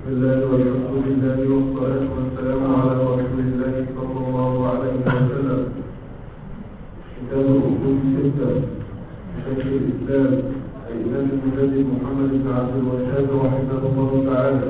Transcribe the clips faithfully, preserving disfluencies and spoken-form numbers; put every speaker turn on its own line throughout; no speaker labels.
الله والحمد لله والصلاة والسلام على رسول الله صلى الله عليه وسلم. كتاب الأصول الستة شيخ الإسلام الإمام المجدد محمد بن عبد الوهاب رحمه الله تعالى.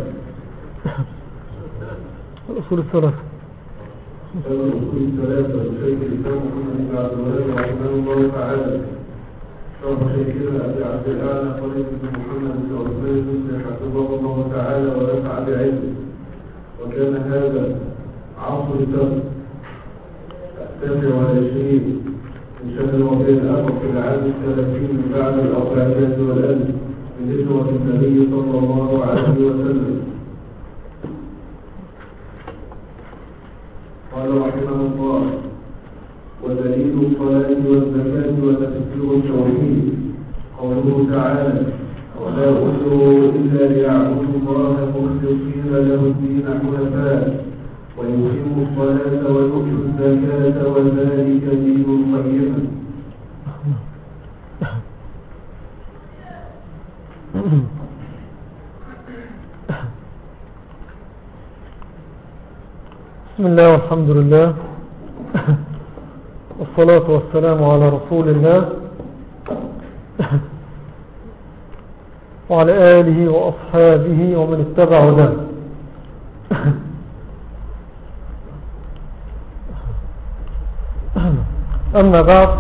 الأصول الثلاثة
كتاب الأصول الثلاثة شيخ الإسلام محمد بن عبد الوهاب رحمه الله تعالى. شرح شيخنا أبي عبد الأعلى خالد بن محمد بن عثمان بن حفظه الله تعالى ونفع بعلمه. وكان هذا عصر السبت التاسع والعشرين من شهر ربيع الآخر في العام الثلاثين من بعد الأربعمائة والألف من هجرة النبي صلى الله عليه وسلم. قال رحمه الله: ودليل الصلاة والزكاة وتفسير التوحيد قوله تعالى: ولا أمروا إلا ليعبدوا الله مخلصين له الدين حنفاء ويقيموا الصلاة ويؤتوا الزكاة وذلك دين القيمة.
بسم الله والحمد لله والصلاة والسلام على رسول الله وعلى آله وأصحابه ومن اتبع هداه. أما بعد،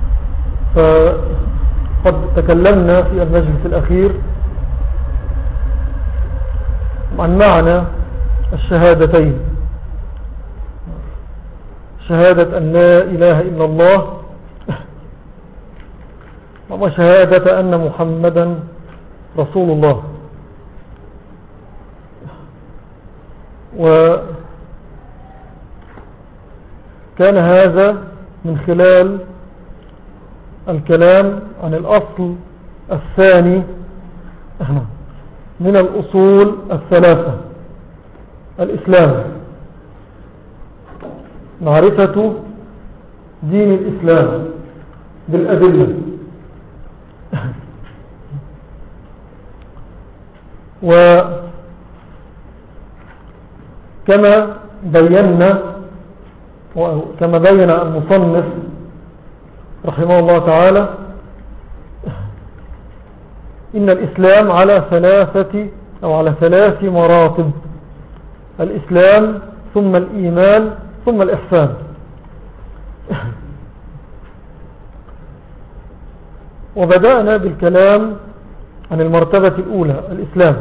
فقد تكلمنا في المجلس الأخير عن معنى الشهادتين، شهادة أن لا إله إلا الله وشهادة أن محمدا رسول الله. وكان هذا من خلال الكلام عن الأصل الثاني من الأصول الثلاثة: الإسلام، معرفة دين الإسلام بالأدلة. وكما بينا وكما بين المصنف رحمه الله تعالى إن الإسلام على ثلاثة أو على ثلاث مراتب: الإسلام ثم الإيمان ثم الإحسان. وبدأنا بالكلام عن المرتبة الأولى: الإسلام.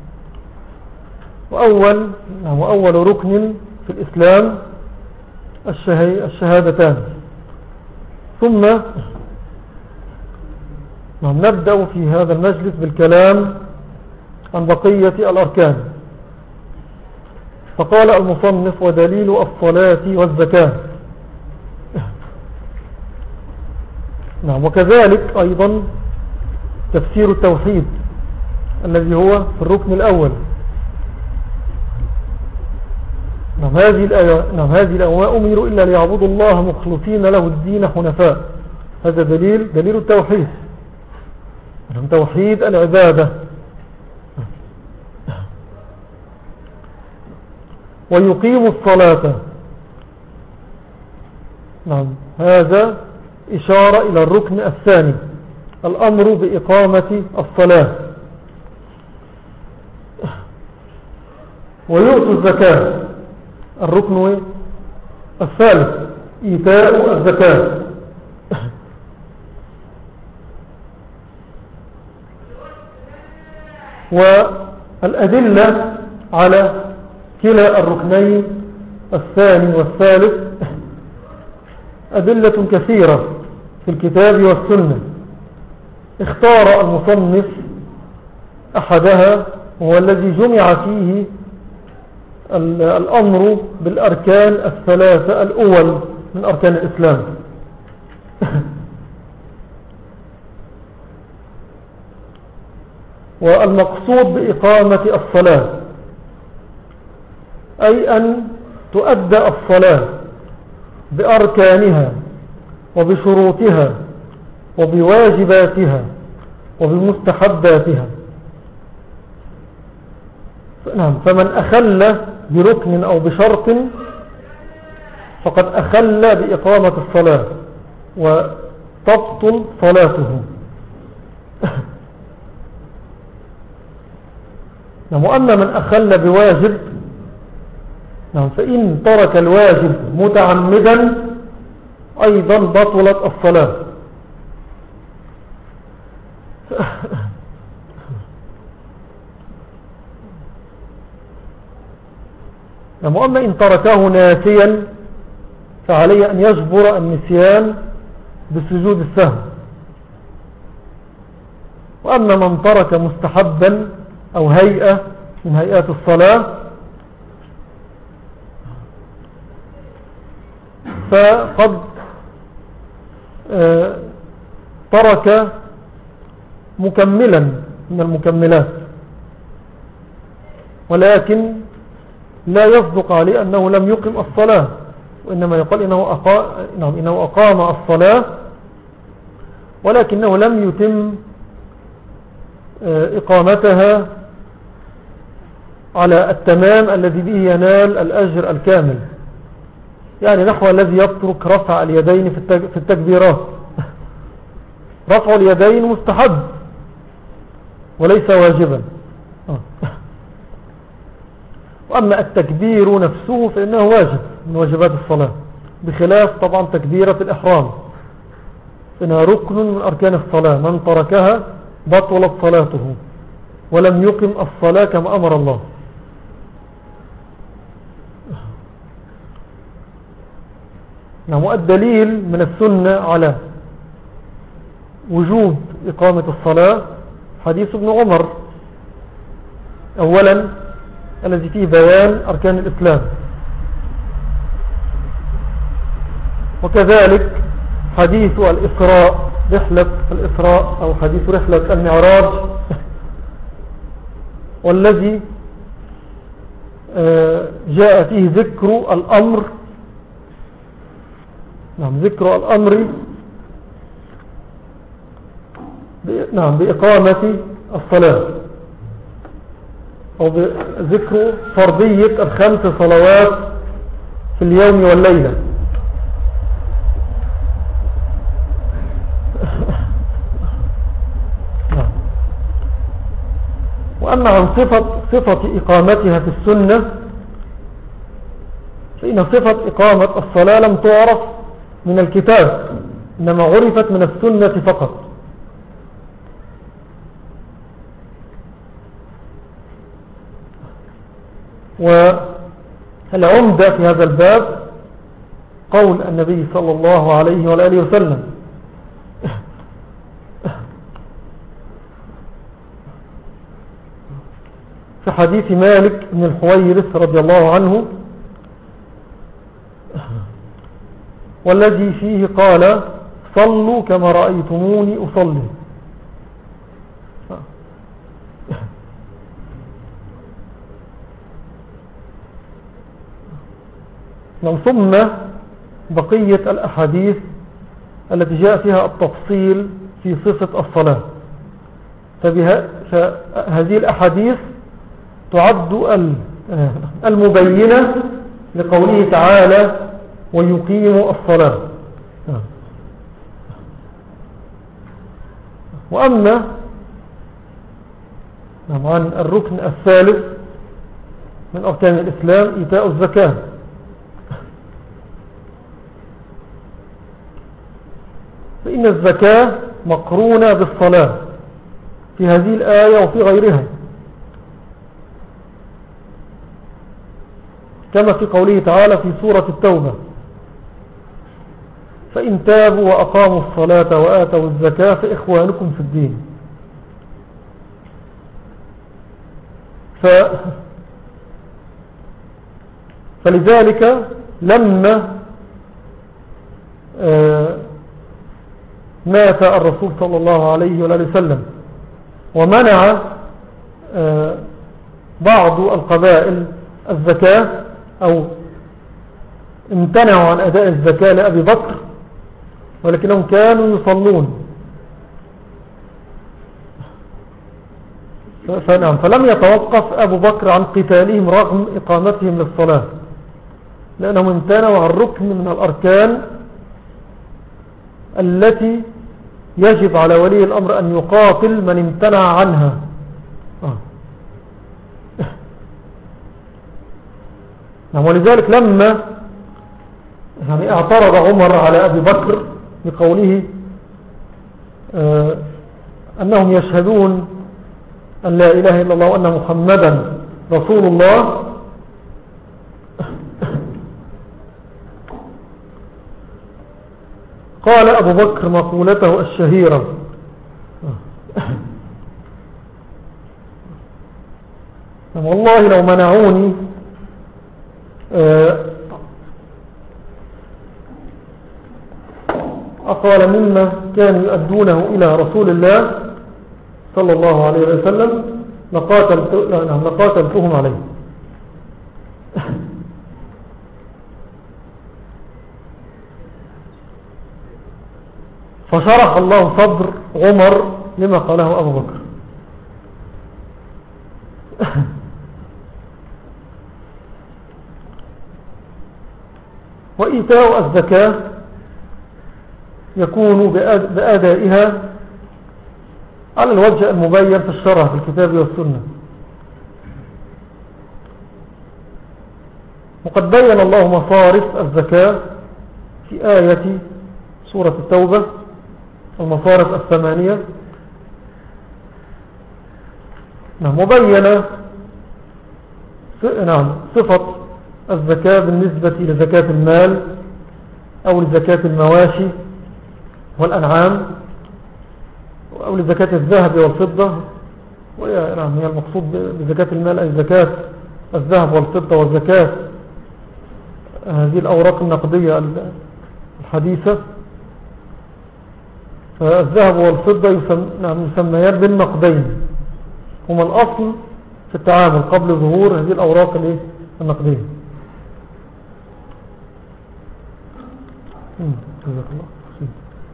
وأول, وأول ركن في الإسلام الشهادتان. ثم نبدأ في هذا المجلس بالكلام عن بقية الأركان. فقال المصنف: ودليل الصلاة والزكاة. نعم. وكذلك أيضا تفسير التوحيد الذي هو في الركن الأول. نعم. هذه الآية نعم هذه الآية أمروا إلا ليعبدوا الله مخلصين له الدين حنفاء. هذا دليل دليل التوحيد، نعم، توحيد العبادة. ويقيم الصلاة. نعم. هذا إشارة إلى الركن الثاني: الأمر بإقامة الصلاة. ويؤتوا الزكاة، الركن الثالث: إيتاء الزكاة. والأدلة على كلا الركنين الثاني والثالث أدلة كثيرة في الكتاب والسنة. اختار المصنف أحدها، هو الذي جمع فيه الأمر بالأركان الثلاثة الأول من أركان الإسلام. والمقصود بإقامة الصلاة أي أن تؤدى الصلاة بأركانها وبشروطها وبواجباتها وبمستحباتها. نعم فمن أخل بركن أو بشرط فقد أخل بإقامة الصلاة وتبطل صلاته. نعم وأما من أخل بواجب نعم فإن ترك الواجب متعمدا أيضا بطلت الصلاة. نعم وأما إن تركه ناسيا فعليه أن يجبر النسيان بسجود السهو. وأما من ترك مستحبا أو هيئة من هيئات الصلاة فقد آه ترك مكملا من المكملات، ولكن لا يصدق عليه أنه لم يقم الصلاة، وإنما يقال إنه أقام, نعم إنه أقام الصلاة ولكنه لم يتم إقامتها على التمام الذي به ينال الأجر الكامل، يعني نحو الذي يترك رفع اليدين في التكبيرات. رفع اليدين مستحب وليس واجبا، وأما التكبير نفسه فإنه واجب من واجبات الصلاة، بخلاف طبعا تكبيرة الإحرام فإنها ركن من أركان الصلاة، من تركها بطلت صلاته ولم يقم الصلاة كما أمر الله. نعم الدليل من السنة على وجوب إقامة الصلاة حديث ابن عمر أولا الذي فيه بيان أركان الإسلام، وكذلك حديث الإسراء رحلة الإسراء أو حديث رحلة المعراج، والذي جاء فيه ذكر الأمر نعم ذكر الأمر نعم بإقامة الصلاة، أو ذكر فرضية الخمس صلوات في اليوم والليلة. وأما عن صفة, صفة إقامتها في السنة فإن صفة إقامة الصلاة لم تعرف من الكتاب، إنما عرفت من السنة فقط. والعمدة في هذا الباب قول النبي صلى الله عليه وآله وسلم في حديث مالك بن الحويرث رضي الله عنه، والذي فيه قال صلوا كما رأيتموني أصلي. ثم بقية الأحاديث التي جاء فيها التفصيل في صفة الصلاة، فهذه الأحاديث تعد المبينة لقوله تعالى ويقيم الصلاة. وأما عن الركن الثالث من أركان الإسلام إيتاء الزكاة، فإن الزكاة مقرونة بالصلاة في هذه الآية وفي غيرها، كما في قوله تعالى في سورة التوبة فإن تابوا وأقاموا الصلاة وآتوا الزكاة فإخوانكم في الدين. ف... فلذلك لما آه مات الرسول صلى الله عليه وآله وسلم ومنع آه بعض القبائل الزكاة أو امتنعوا عن أداء الزكاة لأبي بكر، ولكنهم كانوا يصلون، فنعم فلم يتوقف أبو بكر عن قتالهم رغم إقامتهم للصلاة، لأنهم امتنعوا عن ركن من الأركان التي يجب على ولي الأمر أن يقاتل من امتنع عنها. آه. نعم ولذلك لما يعني اعترض عمر على أبي بكر بقوله آه أنهم يشهدون أن لا إله إلا الله وأن محمدا رسول الله، قال أبو بكر مقولته الشهيرة والله لو منعوني أقوال مما كانوا يؤدونه إلى رسول الله صلى الله عليه وسلم لقاتلت لقاتلتهم عليه. فشرح الله صدر عمر لما قاله أبو بكر. وإيتاء الزكاة يكون بأدائها على الوجه المبين في الشرع في الكتاب والسنة. وقد بين الله مصارف الزكاة في آية سورة التوبة، المصارف الثمانية. نعم مبينة نعم صفة الزكاة بالنسبة لزكاة المال أو لزكاة المواشي والأنعام أو لزكاة الذهب والفضة. نعم هي المقصود بزكاة المال أي زكاة الذهب والفضة والزكاة هذه الأوراق النقدية الحديثة. فالذهب والفضة يسميان بالنقدين، هما الأصل في التعامل قبل ظهور هذه الأوراق النقدية. جزاك الله خير.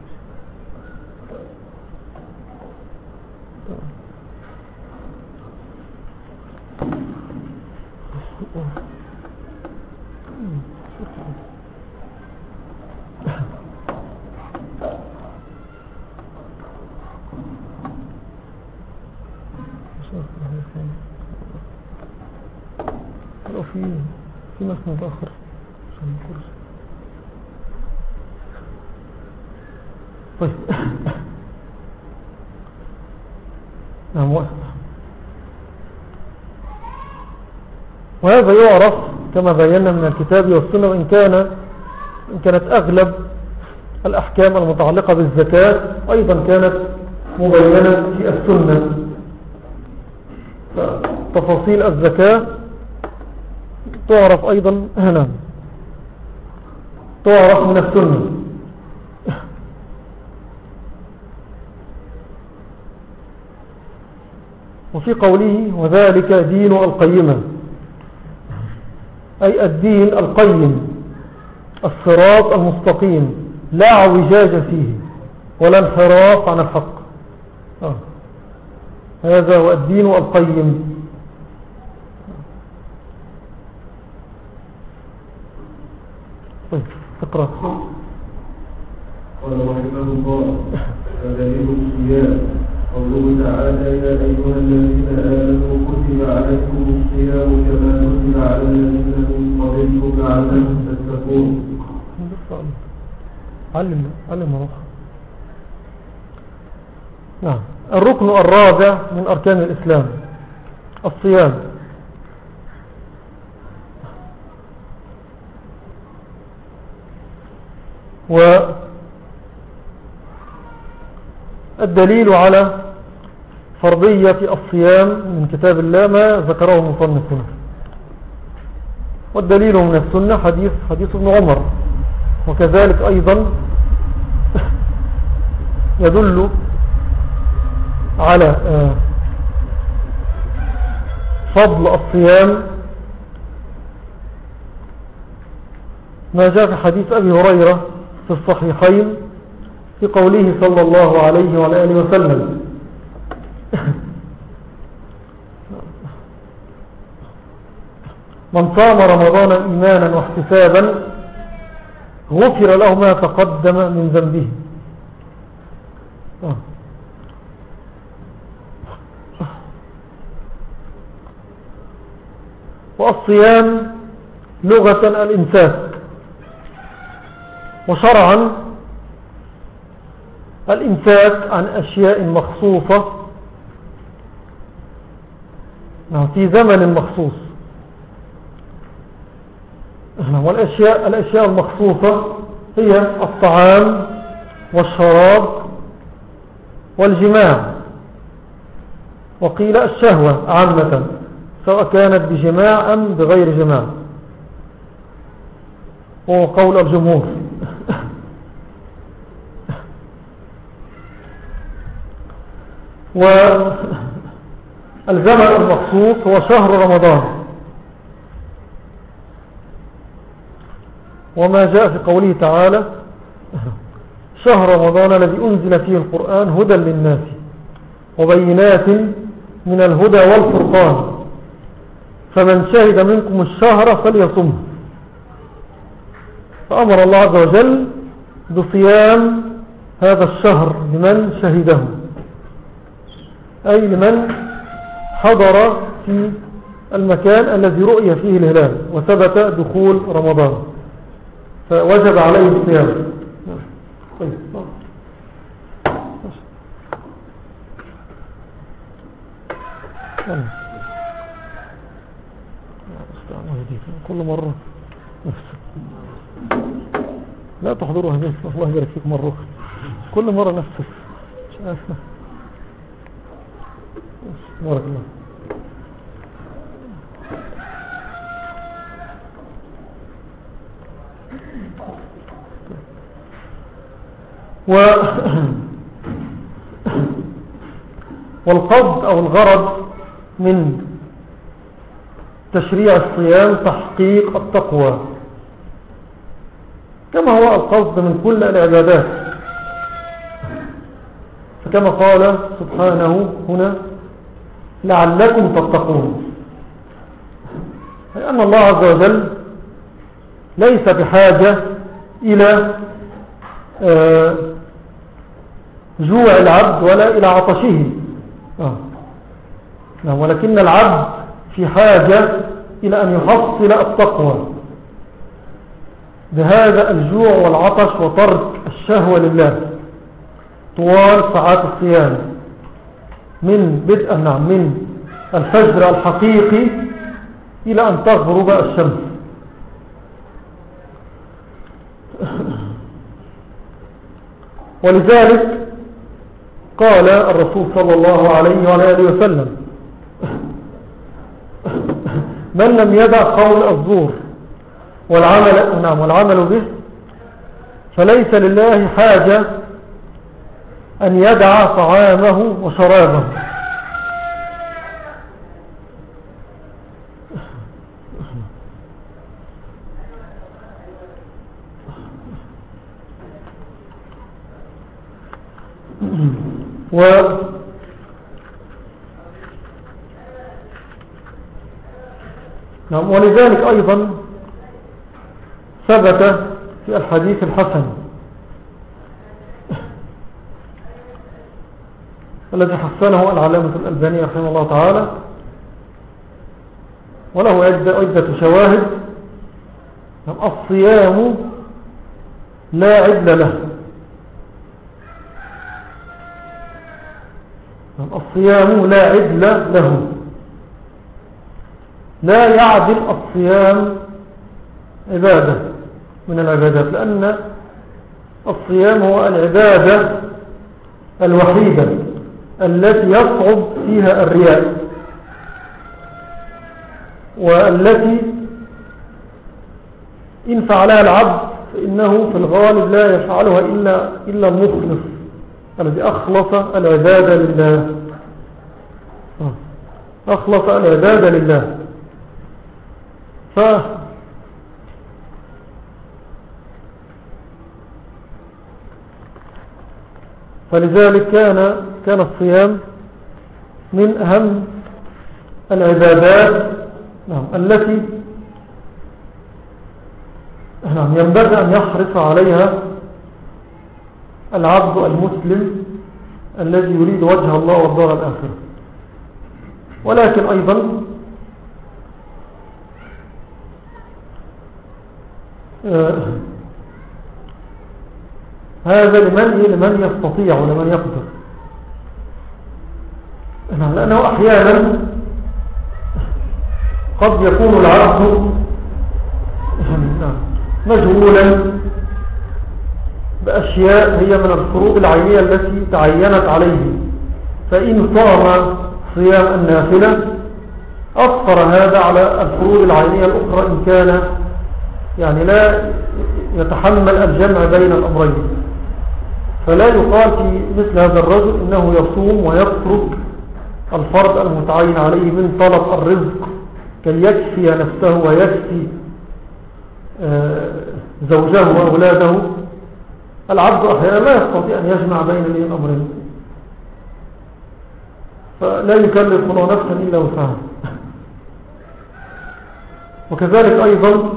لو في في ناس متأخر عشان الكرسي. طيب نعم وقت. وهذا يعرف كما بينا من الكتاب والسنة، وإن كان إن كانت أغلب الأحكام المتعلقة بالزكاة أيضا كانت مبينة في السنة. تفاصيل الزكاة تعرف أيضا هنا تعرف من السنة. وفي قوله وذلك دين القيمة أي الدين القيم الصراط المستقيم لا اعوجاج فيه ولا انحراف عن الحق. آه. هذا هو الدين القيم. طيب اقرأ.
قال رحمه الله فدليل الصيام قوله تعالى يا أيها الذين آمنوا كتب عليكم الصيام كما كتب على الذين من قبلكم لعلكم تتقون.
علم علم روح. نعم الركن الرابع من أركان الإسلام الصيام. والدليل على فرضية الصيام من كتاب الله ما ذكره المصنف هنا، والدليل من السنة حديث حديث ابن عمر، وكذلك أيضا يدل على فضل الصيام ما جاء في حديث أبي هريرة في الصحيحين في قوله صلى الله عليه وعلى آله وسلم من صام رمضان إيمانا واحتسابا غفر له ما تقدم من ذنبه. آه. والصيام لغة الإمساك، وشرعا الإمساك عن أشياء مخصوصة في زمن مخصوص. والأشياء الأشياء المخصوصة هي الطعام والشراب والجماع، وقيل الشهوة عامة سواء كانت بجماع أم بغير جماع، وهو قول الجمهور. والزمن المخصوص هو شهر رمضان، وما جاء في قوله تعالى شهر رمضان الذي أنزل فيه القرآن هدى للناس وبينات من الهدى والفرقان فمن شهد منكم الشهر فليصمه. فأمر الله عز وجل بصيام هذا الشهر لمن شهده، أي لمن حضر في المكان الذي رؤي فيه الهلال وثبت دخول رمضان فوجب عليه الصيام. كل مرة لا تحضروا هذه، الله يبارك فيك مرة كل مرة نفسك بارك الله. و والقصد أو الغرض من تشريع الصيام تحقيق التقوى كما هو القصد من كل العبادات، فكما قال سبحانه هنا لعلكم تتقون، لأن الله عز وجل ليس بحاجة إلى جوع العبد ولا إلى عطشه، ولكن العبد في حاجة إلى أن يحصل التقوى بهذا الجوع والعطش وترك الشهوة لله طوال ساعات الصيام من بدء نعم من الفجر الحقيقي إلى أن تغرب الشمس. ولذلك قال الرسول صلى الله عليه وآله وسلم من لم يدع قول الزور والعمل, نعم والعمل به فليس لله حاجة أن يدع طعامه وشرابه. و نعم ولذلك أيضا ثبت في الحديث الحسن الذي حسنه العلامة الألباني رحمه الله تعالى وله عدة شواهد. الصيام لا عدل له، الصيام لا عدل له، لا يعدل الصيام عبادة من العبادات، لأن الصيام هو العبادة الوحيدة التي يصعب فيها الرياء، والتي إن فعلها العبد فإنه في الغالب لا يفعلها إلا, إلا المخلص الذي أخلص العبادة لله، أخلص العبادة لله. ف فلذلك كان كان الصيام من أهم العبادات التي نعم ينبغي أن يحرص عليها العبد المسلم الذي يريد وجه الله والدار الآخرة. ولكن أيضا آه هذا لمن لمن يستطيع ولمن يقدر، لأنه أحيانا قد يكون العبد مشغولا بأشياء هي من الفروض العينية التي تعينت عليه، فإن صام صيام النافلة أثر هذا على الفروض العينية الأخرى إن كان يعني لا يتحمل الجمع بين الأمرين. فلا يقال في مثل هذا الرجل إنه يصوم ويترك الفرض المتعين عليه من طلب الرزق كي يكفي نفسه ويكفي زوجه وأولاده. العبد أحيانا لا يستطيع أن يجمع بين الأمرين، فلا يكلف الله نفسا إلا وسعها. وكذلك أيضا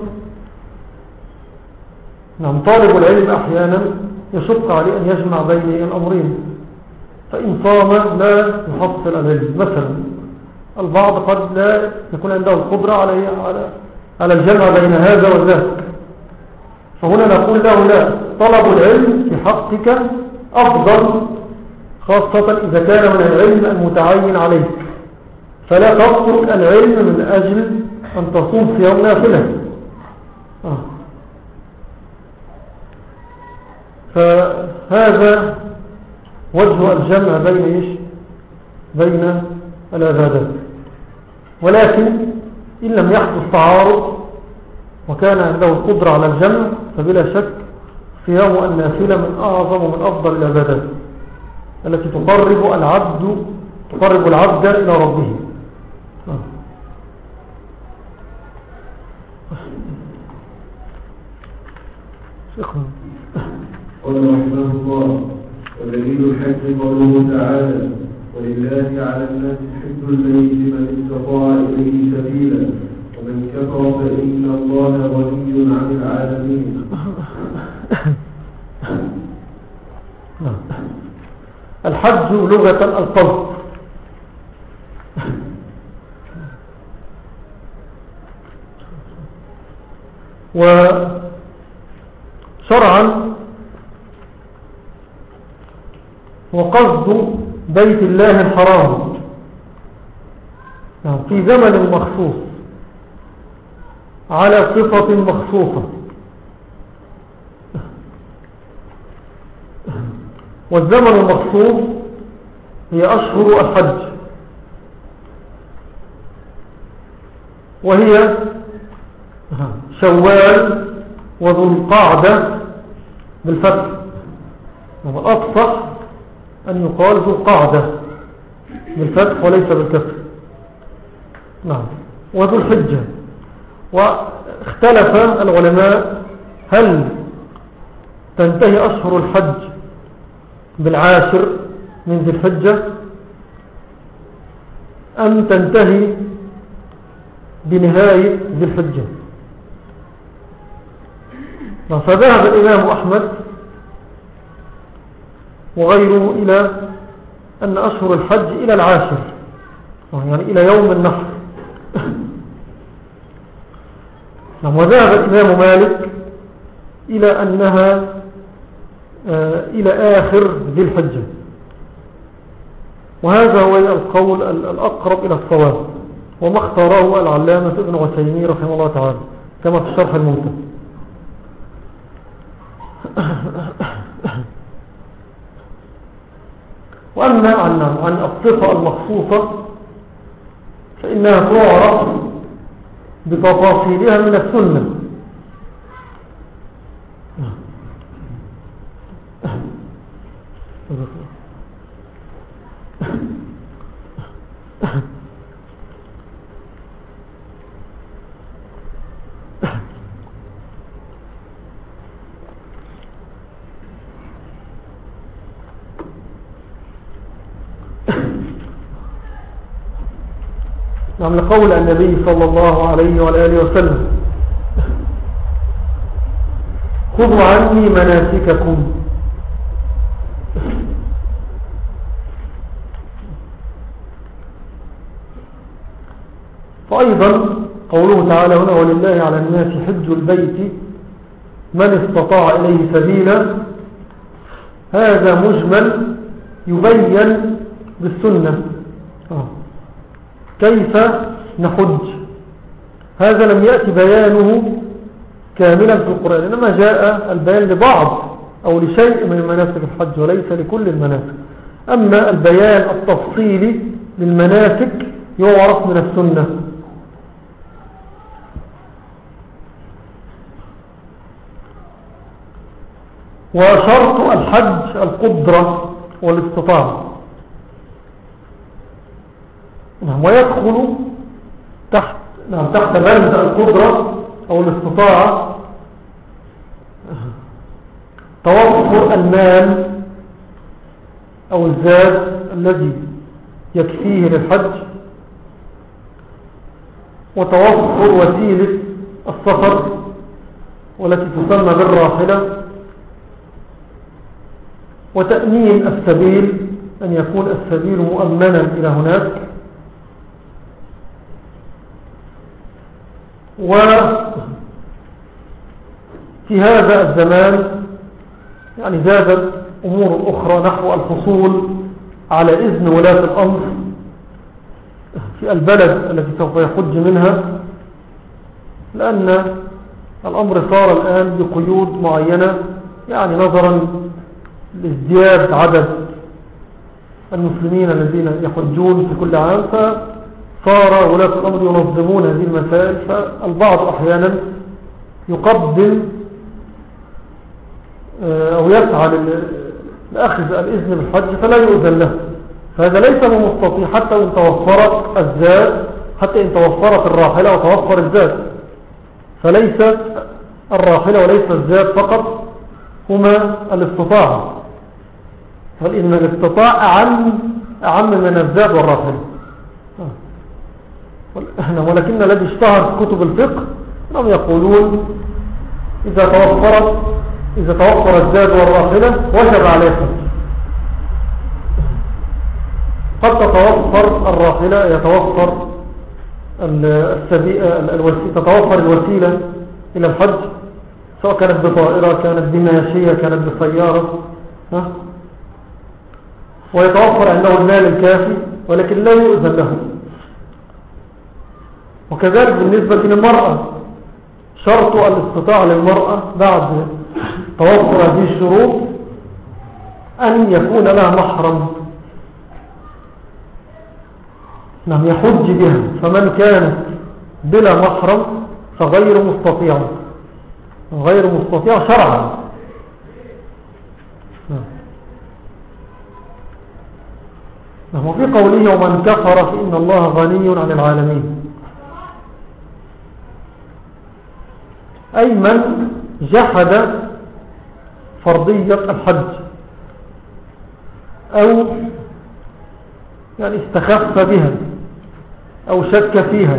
نعم طالب العلم أحيانا يشق عليه أن يجمع بين الأمرين، فإن صام لا يحصل العلم. مثلا البعض قد لا يكون عنده القدرة على على الجمع بين هذا وذاك، فهنا نقول له لا، طلب العلم في حقك أفضل، خاصة إذا كان من العلم المتعين عليك، فلا تترك العلم من أجل أن تصوم صيام نافلة. آه. فهذا وجه الجمع بين إيش؟ بين العبادات. ولكن إن لم يحدث تعارض وكان عنده القدرة على الجمع فبلا شك صيام النافلة من أعظم ومن أفضل العبادات التي تقرب العبد تقرب العبد إلى ربه.
قال رحمه الله: ودليل الحج قوله تعالى: ولله على الناس حج البيت من استطاع إليه سبيلا ومن كفر فإن الله غني عن العالمين.
الحج لغة القصد، وشرعا وقصد بيت الله الحرام في زمن مخصوص على صفة مخصوصة. والزمن المخصوص هي أشهر الحج، وهي شوال وذو القعدة بالفتح، والأفصح أن يقال ذو القعدة بالفتح وليس بالكسر. نعم. وذو الحجة. واختلف العلماء هل تنتهي أشهر الحج بالعاشر من ذي الحجة أم تنتهي بنهاية ذي الحجة. فذهب الإمام أحمد وغيره إلى أن أشهر الحج إلى العاشر، يعني إلى يوم النحر. وذهب الإمام مالك إلى أنها إلى آخر ذي الحجة، وهذا هو القول الأقرب إلى الصواب، وما اختاره العلامة ابن عثيمين رحمه الله تعالى كما في الشرح الممتع. وأما عن, عن الصفة المخصوصة فإنها تعرف بتفاصيلها من السنة. نعم. لقول النبي صلى الله عليه وآله وسلم: خذوا عني مناسككم. فأيضا قوله تعالى هنا ولله على الناس حج البيت من استطاع إليه سبيلا، هذا مجمل يبين بالسنة كيف نحج. هذا لم يأتي بيانه كاملا في القرآن، إنما جاء البيان لبعض أو لشيء من مناسك الحج وليس لكل المناسك. أما البيان التفصيلي للمناسك يعرف من السنة. وشرط الحج القدرة والاستطاعة، ويدخل تحت نعم تحت بند القدرة أو الاستطاعة توفر المال أو الزاد الذي يكفيه للحج، وتوفر وسيلة السفر والتي تسمى بالراحلة، وتأمين السبيل أن يكون السبيل مؤمنا إلى هناك. وفي هذا الزمان يعني زادت أمور أخرى نحو الحصول على إذن ولاة الأمر في البلد التي سوف يحج منها، لأن الأمر صار الآن بقيود معينة، يعني نظرا لازدياد عدد المسلمين الذين يحجون في كل عام، فصار ولاة الأمر ينظمون هذه المسائل. فالبعض أحيانا يقدم أو يسعى لأخذ الإذن بالحج فلا يؤذن له، فهذا ليس بمستطيع حتى إن توفرت الزاد، حتى إن توفرت الراحلة وتوفر الزاد. فليس الراحلة وليس الزاد فقط هما الاستطاعة، بل إن الاستطاعة أعم, أعم من الزاد والراحلة. ولكن الذي اشتهر في كتب الفقه هم يقولون إذا توفرت إذا توفر الزاد والراحلة وجب عليه الحج. قد تتوفر الراحلة يتوفر تتوفر الوسيلة إلى الحج، سواء كانت بطائرة كانت بماشية كانت بسيارة، ويتوفر عنده المال الكافي، ولكن لا يؤذن له. وكذلك بالنسبة للمرأة، شرط الاستطاعة للمرأة بعد توفر هذه الشروط أن يكون لها محرم نعم يحج بها، فمن كانت بلا محرم فغير مستطيع غير مستطيع شرعا. نعم. وفي قوله ومن كفر فإن الله غني عن العالمين، أي من جحد فرضية الحج أو يعني استخف بها أو شك فيها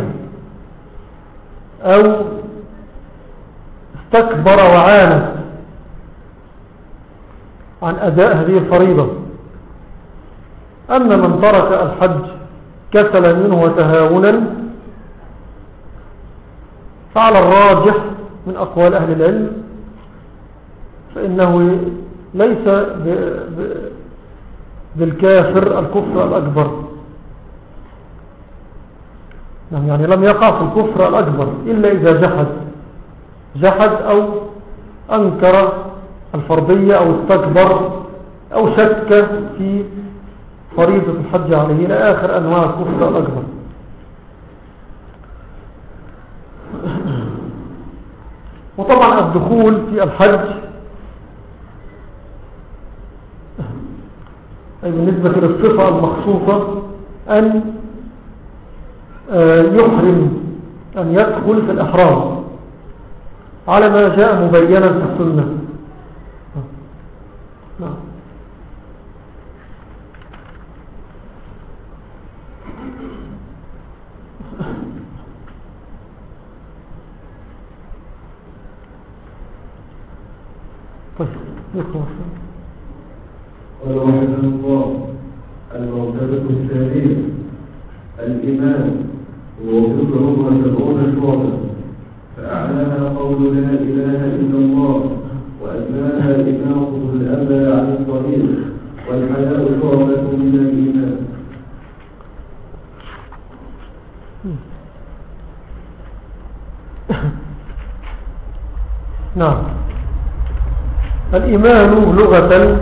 أو استكبر وعانى عن أداء هذه الفريضة. أما من ترك الحج كسلا منه وتهاونا فعلى الراجح من أقوال أهل العلم فإنه ليس ب... ب... بالكافر الكفر الأكبر، يعني لم يقع في الكفر الأكبر إلا إذا جحد جحد أو أنكر الفرضية أو استكبر أو شك في فريضة الحج عليه إلى آخر أنواع الكفر الأكبر. وطبعا الدخول في الحج أي بالنسبة للصفة المخصوصة أن يحرم أن يدخل في الإحرام على ما جاء مبينا في السنة. نعم.
قال رحمه الله: المرتبة الثانية الإيمان، ووصفه وسبعون شعبة، فأعلاها قول لا إله إلا الله، وأدناها إماطة الأذى عن الطريق، والحياء شعبة من الإيمان.
نعم. الإيمان لغة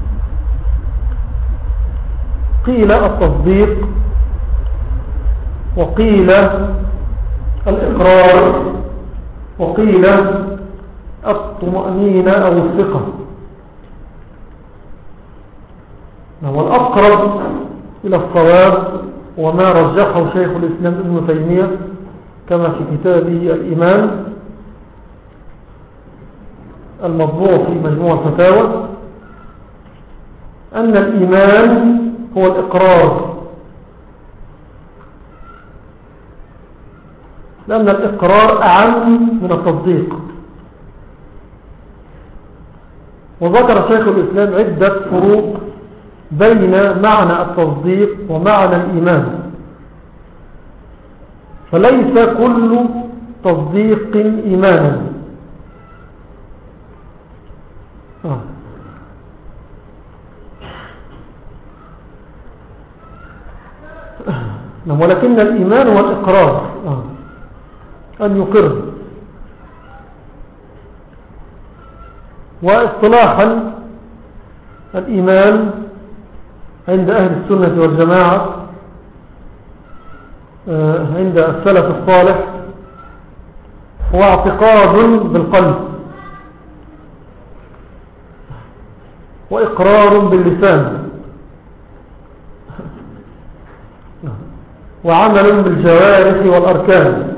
قيل التصديق، وقيل الإقرار، وقيل الطمأنينة أو الثقة. والأقرب إلى الصواب وما رجحه شيخ الإسلام ابن تيمية كما في كتابه الإيمان المطبوع في مجموع الفتاوى، أن الإيمان هو الإقرار، لأن الإقرار أعم من التصديق. وذكر شيخ الإسلام عدة فروق بين معنى التصديق ومعنى الإيمان، فليس كل تصديق إيمانا. آه. ولكن الإيمان هو الإقرار، آه. أن يقر. واصطلاحا الإيمان عند أهل السنة والجماعة، آه. عند السلف الصالح، هو اعتقاد بالقلب، وإقرار باللسان، وعمل بالجوارح والأركان،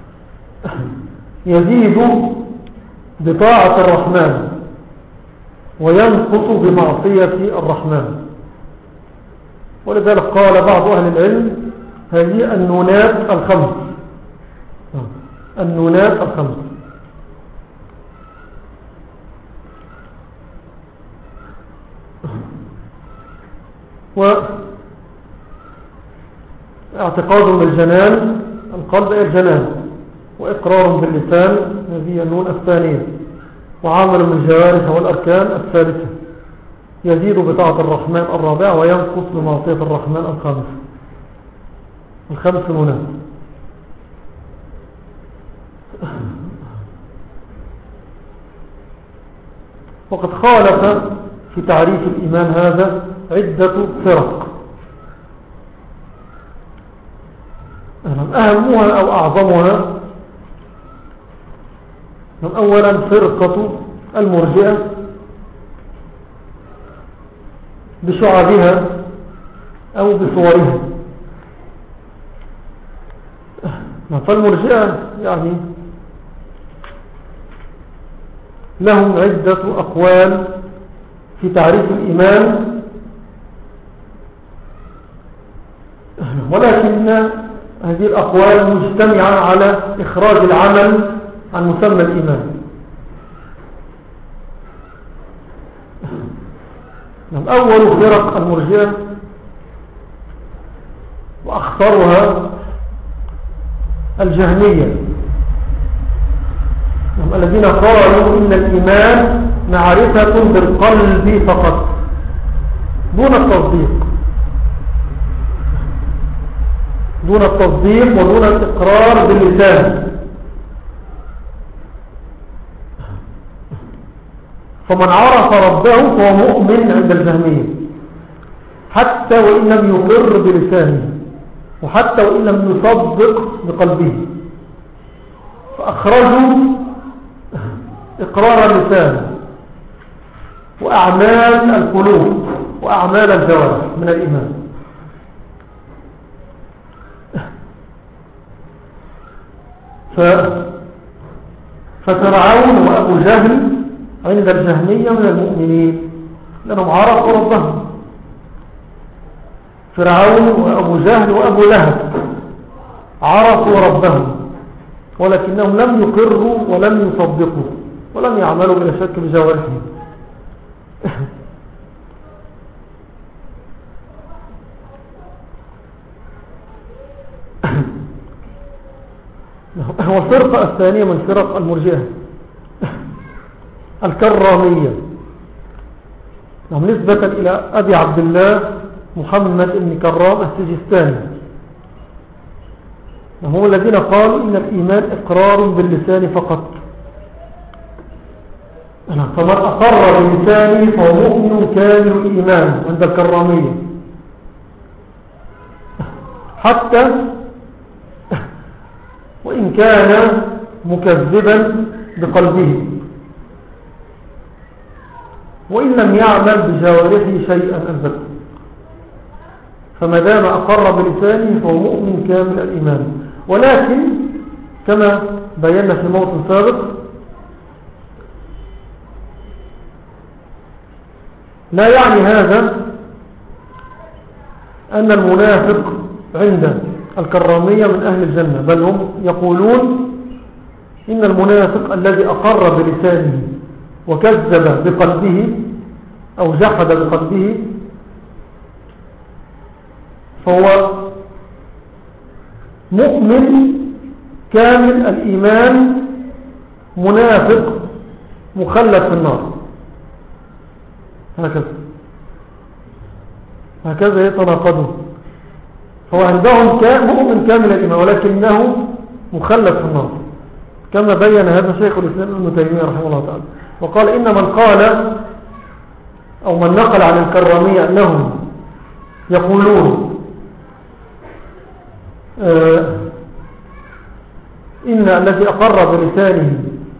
يزيد بطاعة الرحمن وينقص بمعصية الرحمن. ولذلك قال بعض أهل العلم: هذه النونات الخمس، النونات الخمس. واعتقاد بالجنان، القلب إلى الجنان، وإقرار باللسان، هذه النون الثانية، وعمل بالجوارح والأركان الثالثة، يزيد بطاعة الرحمن الرابعة، وينقص بمعصية الرحمن الخامسة. الخمس نونات. وقد خالف في تعريف الإيمان هذا عدة فرق، أهمها أو أعظمها أولا فرقة المرجئة بشعبها أو بصورها. فالمرجئة يعني لهم عدة أقوال في تعريف الإيمان، ولكن هذه الأقوال مجتمعة على إخراج العمل عن مسمى الإيمان. أول فرق المرجئة وأخطرها الجهمية، الذين قالوا إن الإيمان معرفة بالقلب فقط دون التصديق، دون التصديق ودون الإقرار باللسان. فمن عرف ربه فهو مؤمن عند الجهمية، حتى وإن لم يقر بلسانه، وحتى وإن لم يصدق بقلبه. فأخرجوا إقرار اللسان وأعمال القلوب وأعمال الجوارح من الإيمان. ف... ففرعون وأبو جهل عند الجهمية من المؤمنين لأنهم عرفوا ربهم. فرعون وأبو جهل وأبو لهب عرفوا ربهم، ولكنهم لم يقروا ولم يصدقوا ولم يعملوا بلا شك بجوارحهم. هو الفرقة الثانية من فرق المرجئة الكرامية، نسبة إلى أبي عبد الله محمد بن كرام السجستاني، هم الذين قالوا إن الإيمان إقرار باللسان فقط، فمن أقر باللسان فهو مؤمن كامل الإيمان عند الكرامية، حتى وإن كان مكذبا بقلبه وإن لم يعمل بجوارحه شيئا أبدا، فما دام أقر بلسانه فهو مؤمن كامل الإيمان. ولكن كما بينا في موطن سابق لا يعني هذا أن المنافق عند الكرامية من أهل الجنة، بل هم يقولون إن المنافق الذي أقر بلسانه وكذب بقلبه أو جحد بقلبه فهو مؤمن كامل الإيمان منافق مخلد في النار، هكذا هكذا يتناقضون. فهو عندهم مؤمن كامل الإيمان ولكنه مخلد في النار، كما بين هذا شيخ الإسلام ابن تيمية رحمه الله تعالى، وقال إن من قال أو من نقل عن الكرامية أنهم يقولون آه إن الذي أقر بلسانه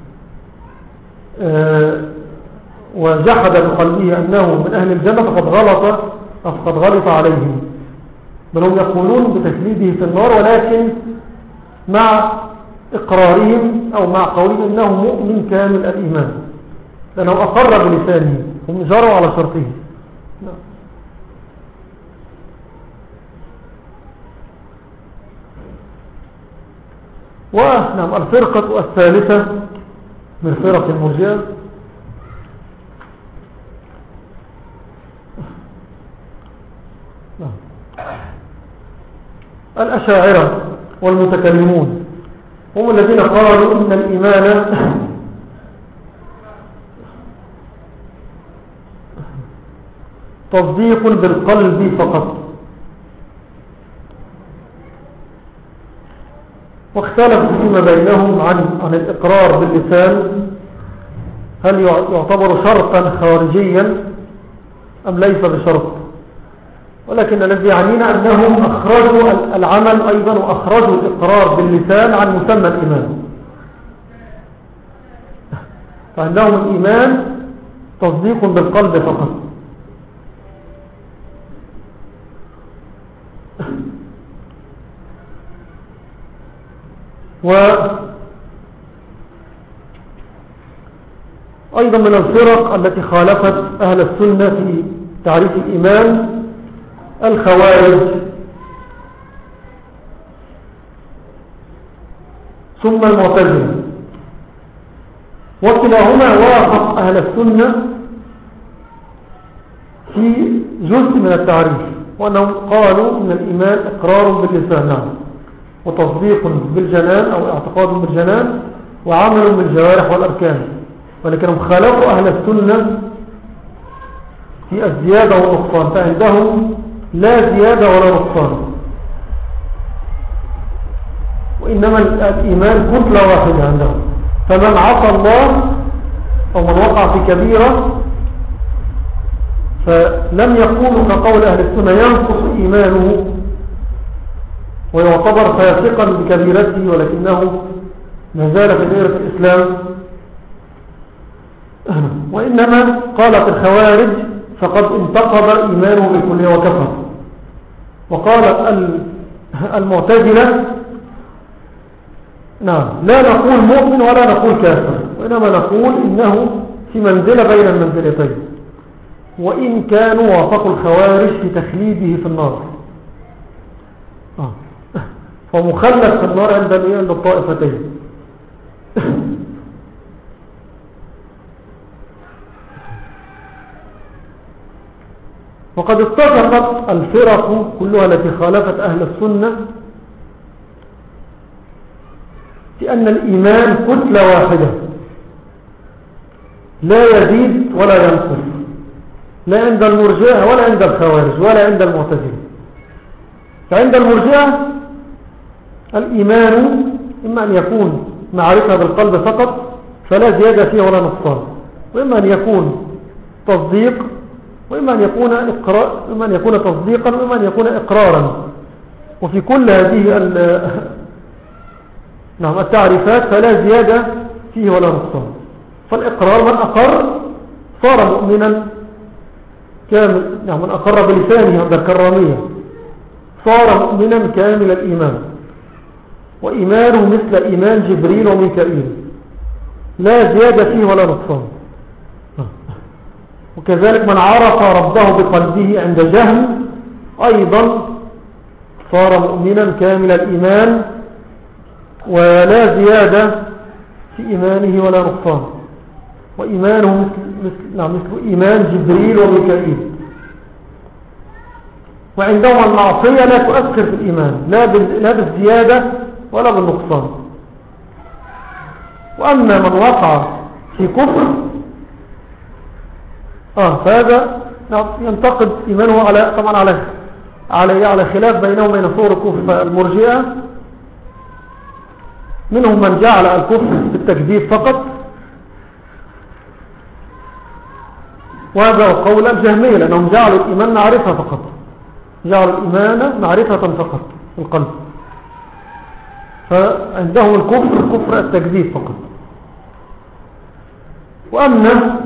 آه وجحد بقلبه أنه من أهل الجنة فقد غلط فقد غلط عليهم، بل هم يقولون بتكليده في النار، ولكن مع إقرارهم أو مع قولهم أنه مؤمن كامل الإيمان لأنه أقر بلسانه، هم جروا على شرطه. ونعم الفرقة الثالثة من فرق المرجئة الأشاعرة والمتكلمون، هم الذين قالوا إن الإيمان تصديق بالقلب فقط، واختلف فيما بينهم عن عن الإقرار باللسان هل يعتبر شرطا خارجيا أم ليس بشرط، ولكن الذي يعنينا أنهم أخرجوا العمل أيضا وأخرجوا الإقرار باللسان عن مسمى الإيمان، فعندهم الإيمان تصديق بالقلب فقط. وأيضا من الفرق التي خالفت أهل السنة في تعريف الإيمان الخوارج ثم المعتزلة، وكلاهما وافق أهل السنة في جزء من التعريف، وأنهم قالوا إن الإيمان إقرار باللسان نعم وتصديق بالجنان أو اعتقاد بالجنان وعمل بالجوارح والأركان، ولكنهم خالفوا أهل السنة في الزيادة والنقصان، فعندهم لا زيادة ولا نقصان، وإنما الإيمان كتلة واحدة عندهم، فمن عصى الله أو من وقع في كبيرة فلم يكونوا كقول أهل السنة ينقص إيمانه ويعتبر فاسقا بكبيرته ولكنه ما زال في دائرة الإسلام، وإنما قالت الخوارج فقد انتقض إيمانه بالكلية وكفر، وقالت المعتزلة نعم لا نقول مؤمن ولا نقول كافر، وإنما نقول إنه في منزلة بين المنزلتين، وإن كانوا وافقوا الخوارج في تخليده في النار، آه. فمخلد في النار عند عند الطائفتين. وقد اتفقت الفرق كلها التي خالفت أهل السنة في أن الإيمان كتلة واحدة لا يزيد ولا ينقص، لا عند المرجئة ولا عند الخوارج ولا عند المعتزلة. فعند المرجئة الإيمان إما أن يكون معرفة بالقلب فقط فلا زيادة فيه ولا نقصان، وإما أن يكون تصديق، وإما أن يكون إقرار، وإما أن يكون تصديقا، وإما أن يكون إقرارا. وفي كل هذه نعم التعريفات فلا زيادة فيه ولا نقصان. فالإقرار من أقر صار مؤمنا كامل، نعم من أقر بلسانه عند الكرامية صار مؤمنا كامل الإيمان، وإيمانه مثل إيمان جبريل وميكائيل لا زيادة فيه ولا نقصان. وكذلك من عرف ربه بقلبه عند جهل أيضا صار مؤمنا كامل الإيمان ولا زيادة في إيمانه ولا نقصان، وإيمانه مثل, مثل, نعم مثل إيمان جبريل وميكائيل. وعندهم المعصية لا تؤثر في الإيمان لا بالزيادة ولا بالنقصان. وأما من وقع في كفر آه فهذا ينتقد إيمانه على طبعا على على على خلاف بينهم وبين صور الكفر. المرجئة منهم من جعل الكفر بالتكذيب فقط، وهذا قول الجهمية لأنهم جعلوا الإيمان معرفة فقط، جعلوا الإيمان معرفة فقط في القلب، فعندهم الكفر كفر التكذيب فقط. وأما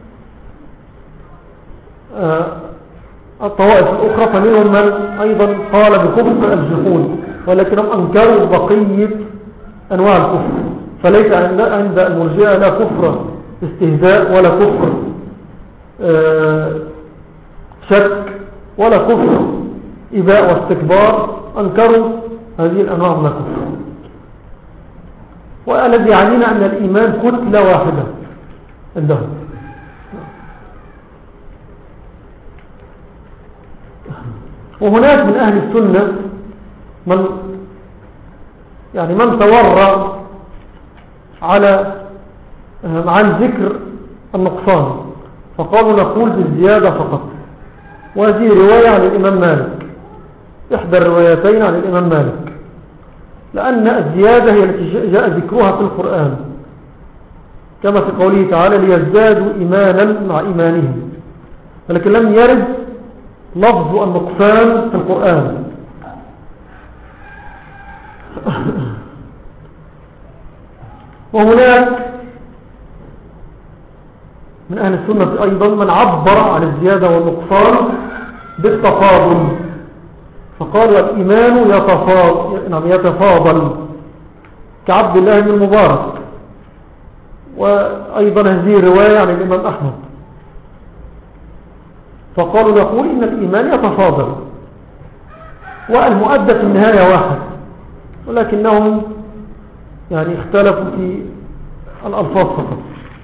الطوائف الأخرى فمنهم من أيضا قال بكفر الجحود، ولكنهم أنكروا بقية أنواع الكفر. فليس عند المرجئة لا كفر استهزاء ولا كفر شك ولا كفر إباء واستكبار، أنكروا هذه الأنواع من الكفر. والذي يعنينا أن الإيمان كتلة واحدة عندهم. وهناك من أهل السنة من يعني من تورع على عن ذكر النقصان، فقالوا نقول بالزيادة فقط. وهذه رواية عن الإمام مالك، إحدى الروايتين عن الإمام مالك، لأن الزيادة هي التي جاء ذكرها في القرآن كما في قوله تعالى ليزدادوا إيمانا مع إيمانهم، ولكن لم يرد لفظ النقصان في القرآن. وهناك من أهل السنة أيضا من عبر عن الزيادة والنقصان بالتفاضل، فقالوا الإيمان يتفاضل, نعم يتفاضل كعبد الله بن المبارك. وأيضا هذه رواية عن الإمام أحمد، فقالوا نقول إن الإيمان يتفاضل، والمؤدى في النهاية واحد، ولكنهم يعني اختلفوا في الألفاظ فقط.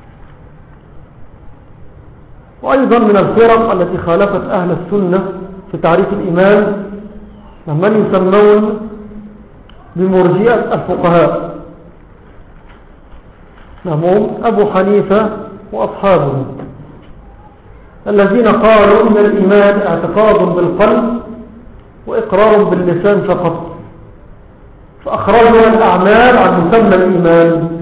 وأيضا من الفرق التي خالفت أهل السنة في تعريف الإيمان من يسمون بمرجئة الفقهاء، نعم أبو حنيفة وأصحابه، الذين قالوا إن الإيمان اعتقاد بالقلب وإقرار باللسان فقط، فأخرجوا الأعمال عن مسمى الإيمان.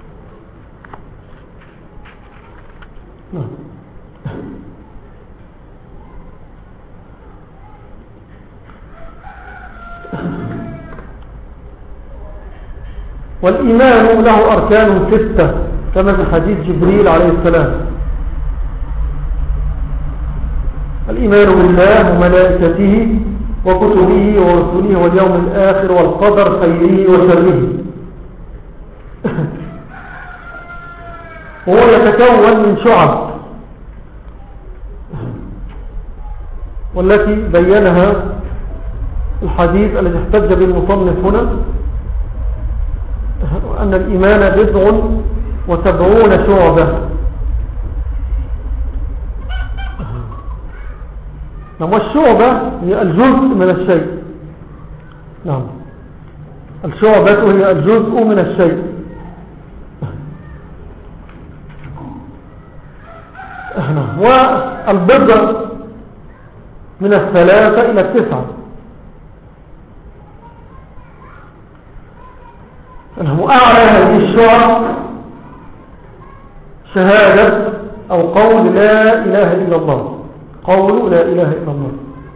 والإيمان له أركان ستة كما في حديث جبريل عليه السلام: الإيمان بالله وملائكته وكتبه ورسله واليوم الآخر والقدر خيره وشره. وهو يتكون من شعب، والتي بينها الحديث الذي احتج به المصنف هنا، أن الإيمان بضع وسبعون شعبة. نعم. والشعبة هي الجزء من الشيء. نعم. الشعبة هي الجزء من الشيء. والبضع من الثلاثة إلى التسعة. وأعلى هذه الشعب شهادة أو قول لا إله إلا الله. قول لا إله إلا الله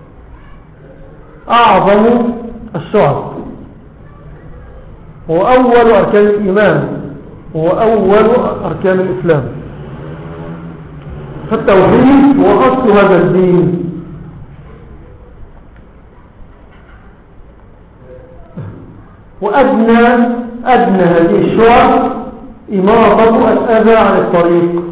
أعظم الشعب، هو أول أركان الإيمان، هو أول أركان الإسلام. فالتوحيد هو أصل هذا الدين. وأدنى أدنى هذه الشعب إماطة الأذى عن الطريق.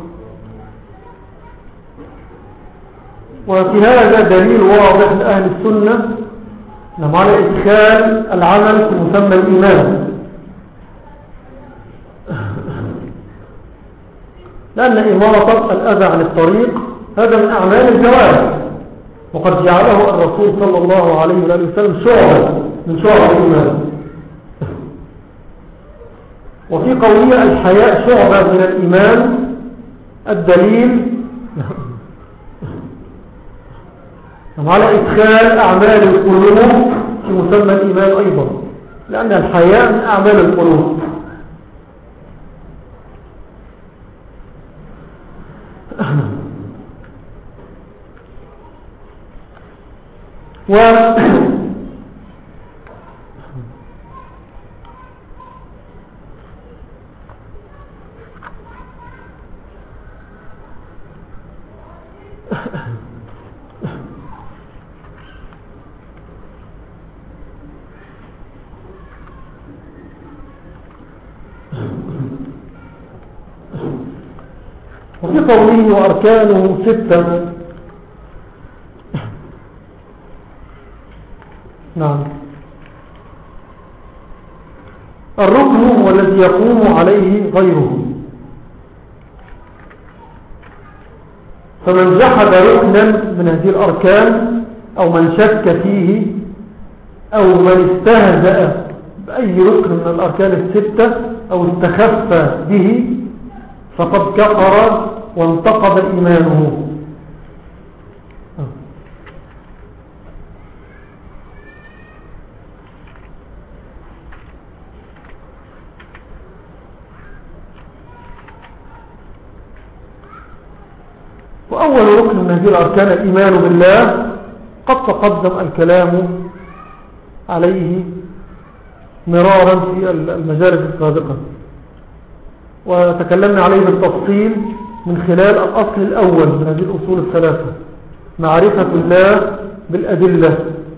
وفي هذا دليل واضح لأهل السنة على إدخال العمل في مسمى الإيمان، لأن إماطة الأذى عن الطريق هذا من أعمال الجوارح، وقد جعله الرسول صلى الله عليه وسلم شعبة من شعب الإيمان. وفي قوله الحياء شعبة من الإيمان الدليل على إدخال أعمال القلوب في مسمى الإيمان أيضا، لأن الحياء من أعمال القلوب. و وفي قوله وأركانه ستة. نعم. الركن هو الذي يقوم عليه غيره، فمن جحد ركنا من هذه الأركان أو من شك فيه أو من استهزأ بأي ركن من الأركان الستة أو استخف به فقد كفر وانتقض إيمانه. وأول ركن من هذه الأركان الإيمان بالله قد تقدم الكلام عليه مرارا في المجالس السابقة، وتكلمنا عليه بالتفصيل من خلال الأصل الأول من هذه الأصول الثلاثة، معرفة الله بالأدلة.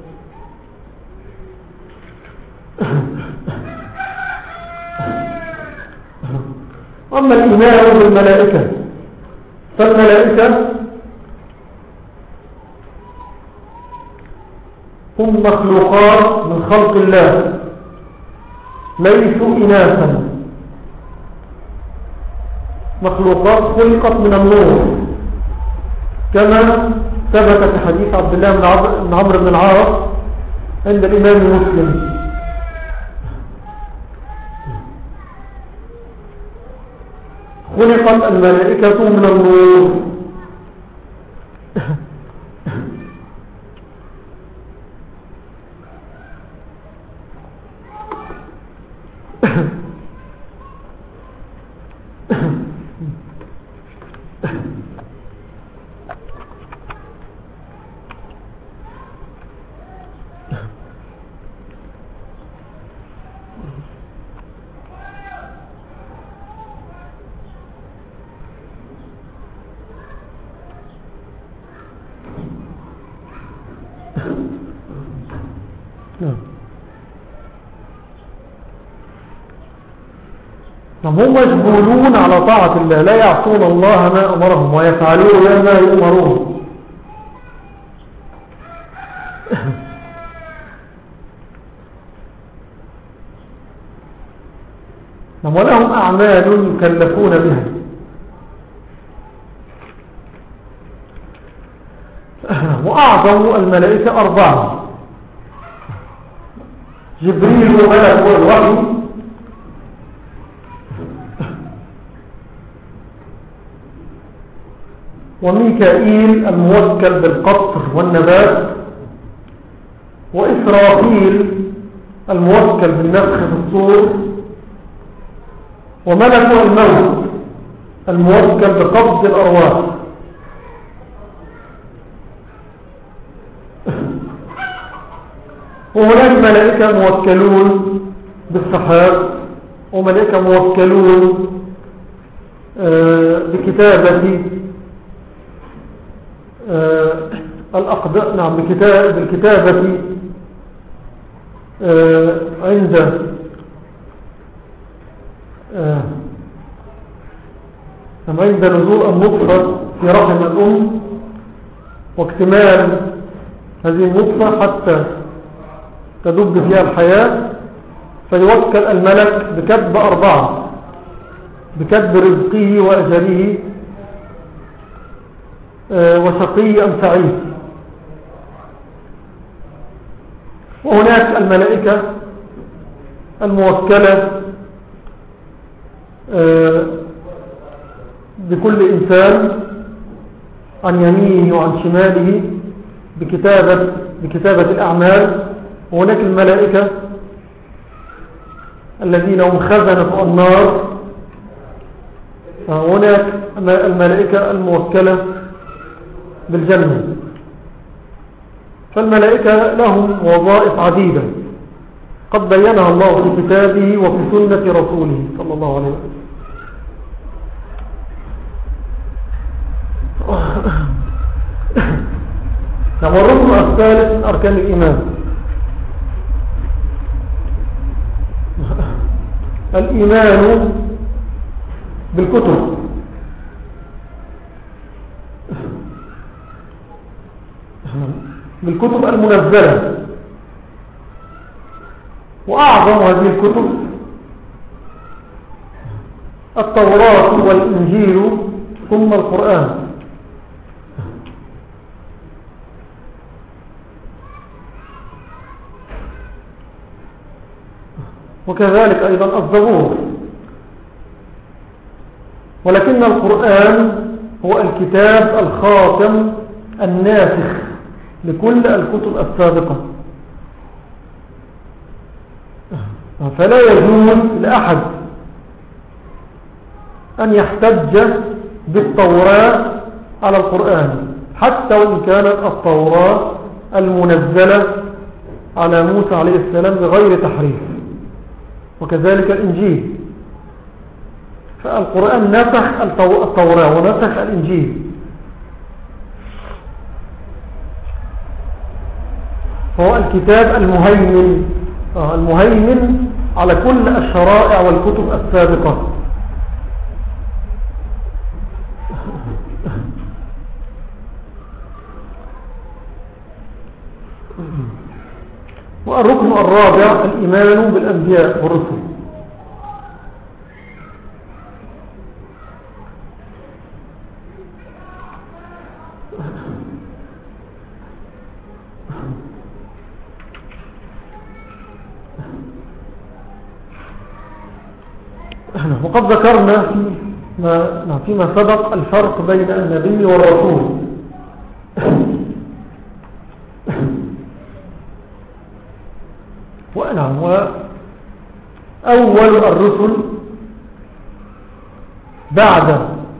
أما الإيمان بالملائكة فالملائكة هم مخلوقات من خلق الله، ليسوا إناثا، مخلوقات خلقت من النور، كما ثبت في حديث عبد الله بن عمرو بن العاص عند الإمام مسلم. خلقت الملائكة من النور. هم مجبولون على طاعة الله، لا يعصون الله ما أمرهم ويفعلون ما يؤمرون. ولهم أعمال يكلفون بها، وأعظم وأعظم الملائكة أربعة: جبريل ملك الوحي، وميكائيل الموكل بالقطر والنبات، وإسرافيل الموكل بالنفخ في الصور، وملك الموت الموكل بقبض الأرواح. وهناك ملائكة موكلون بالسحاب، وملائكة موكلون بكتابة الأقدار، نعم بالكتابة عند عند نزول النطفة في رحم الأم واكتمال هذه النطفة حتى تدب فيها الحياة، فيوكل الملك بكتب أربعة: بكتب رزقه وأجله وشقي أم سعيد. وهناك الملائكة الموكلة بكل إنسان عن يمينه وعن شماله بكتابة, بكتابة الأعمال. وهناك الملائكة الذين هم خزنة النار. وهناك الملائكة الموكلة بالجنة. فالملائكة لهم وظائف عديدة قد بينها الله في كتابه وفي سنة رسوله صلى الله عليه وسلم. والركن الثالث من أركان الإيمان الإيمان بالكتب. بالكتب المنزلة، وأعظم هذه الكتب التوراة والإنجيل ثم القرآن. وكذلك أيضا الزبور. ولكن القرآن هو الكتاب الخاتم الناسخ لكل الكتب السابقة، فلا يجوز لأحد أن يحتج بالتوراة على القرآن حتى وإن كانت التوراة المنزلة على موسى عليه السلام بغير تحريف، وكذلك الإنجيل. فالقرآن نسخ التوراة ونسخ الإنجيل، هو الكتاب المهيمن المهيمن على كل الشرائع والكتب السابقة. والركن الرابع الإيمان بالأنبياء والرسل. وقد ذكرنا فيما, فيما سبق الفرق بين النبي والرسول. ونعم وأول الرسل بعد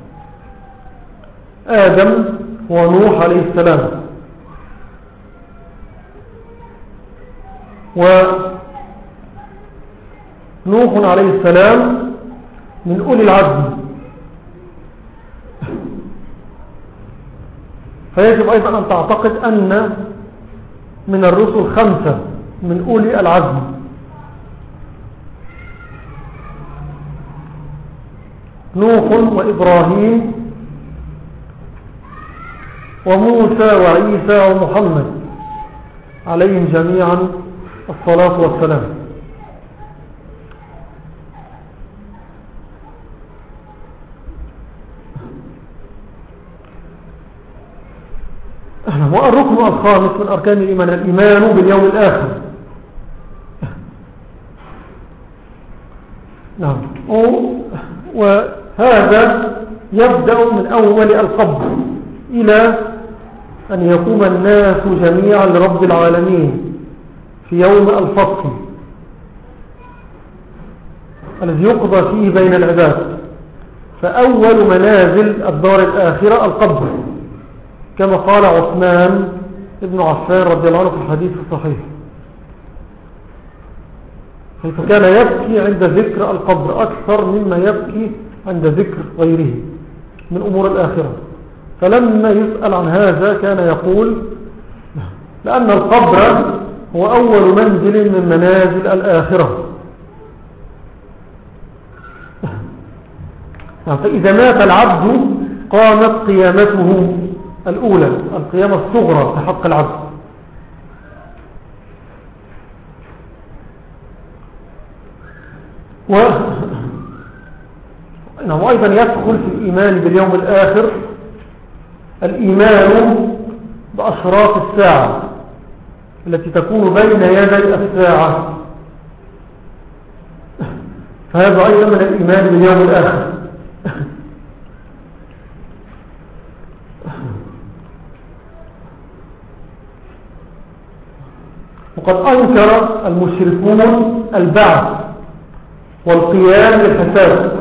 آدم ونوح عليه السلام، ونوح عليه السلام من أولي العزم، فيجب أيضا أن تعتقد أن من الرسل خمسة من أولي العزم: نوح وإبراهيم وموسى وعيسى ومحمد عليهم جميعا الصلاة والسلام. والركن الركن الخامس من أركان الإيمان الإيمان باليوم الآخر. نعم. وهذا يبدأ من أول القبر إلى أن يقوم الناس جميعا لرب العالمين في يوم الفصل الذي يقضى فيه بين العباد. فأول منازل الدار الآخرة القبر، كما قال عثمان ابن عفان رضي الله عنه في الحديث الصحيح، حيث كان يبكي عند ذكر القبر أكثر مما يبكي عند ذكر غيره من أمور الآخرة. فلما يسأل عن هذا كان يقول لأن القبر هو أول منزل من منازل الآخرة. فإذا مات العبد قامت قيامته الأولى، القيامة الصغرى في حق العبد. و... وأيضا يدخل في الإيمان باليوم الآخر الإيمان بأشراط الساعة التي تكون بين يدي الساعة، فهذا أيضا من الإيمان باليوم الآخر. وقد أنكر المشركون البعث والقيام للحساب،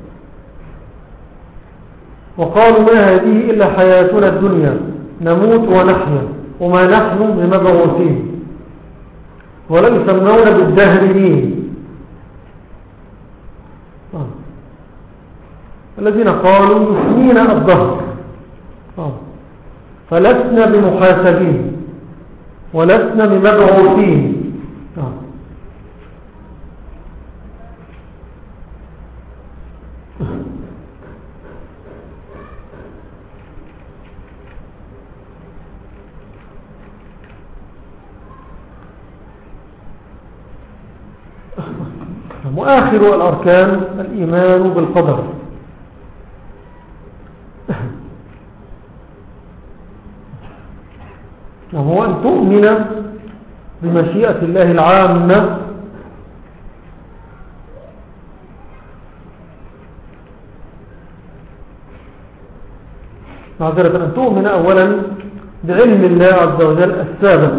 وقالوا ما هذه إلا حياتنا الدنيا نموت ونحيا وما نحن بمبعوثين ولا يسمون بالدهرين. آه. الذين قالوا يحمينا الدهر، آه. فلسنا بمحاسبين ولسنا بمبعوثين. آه. وآخر الأركان الإيمان بالقدر، وهو أن تؤمن بمشيئة الله العامة معذرة أن تؤمن أولا بعلم الله عز وجل السابق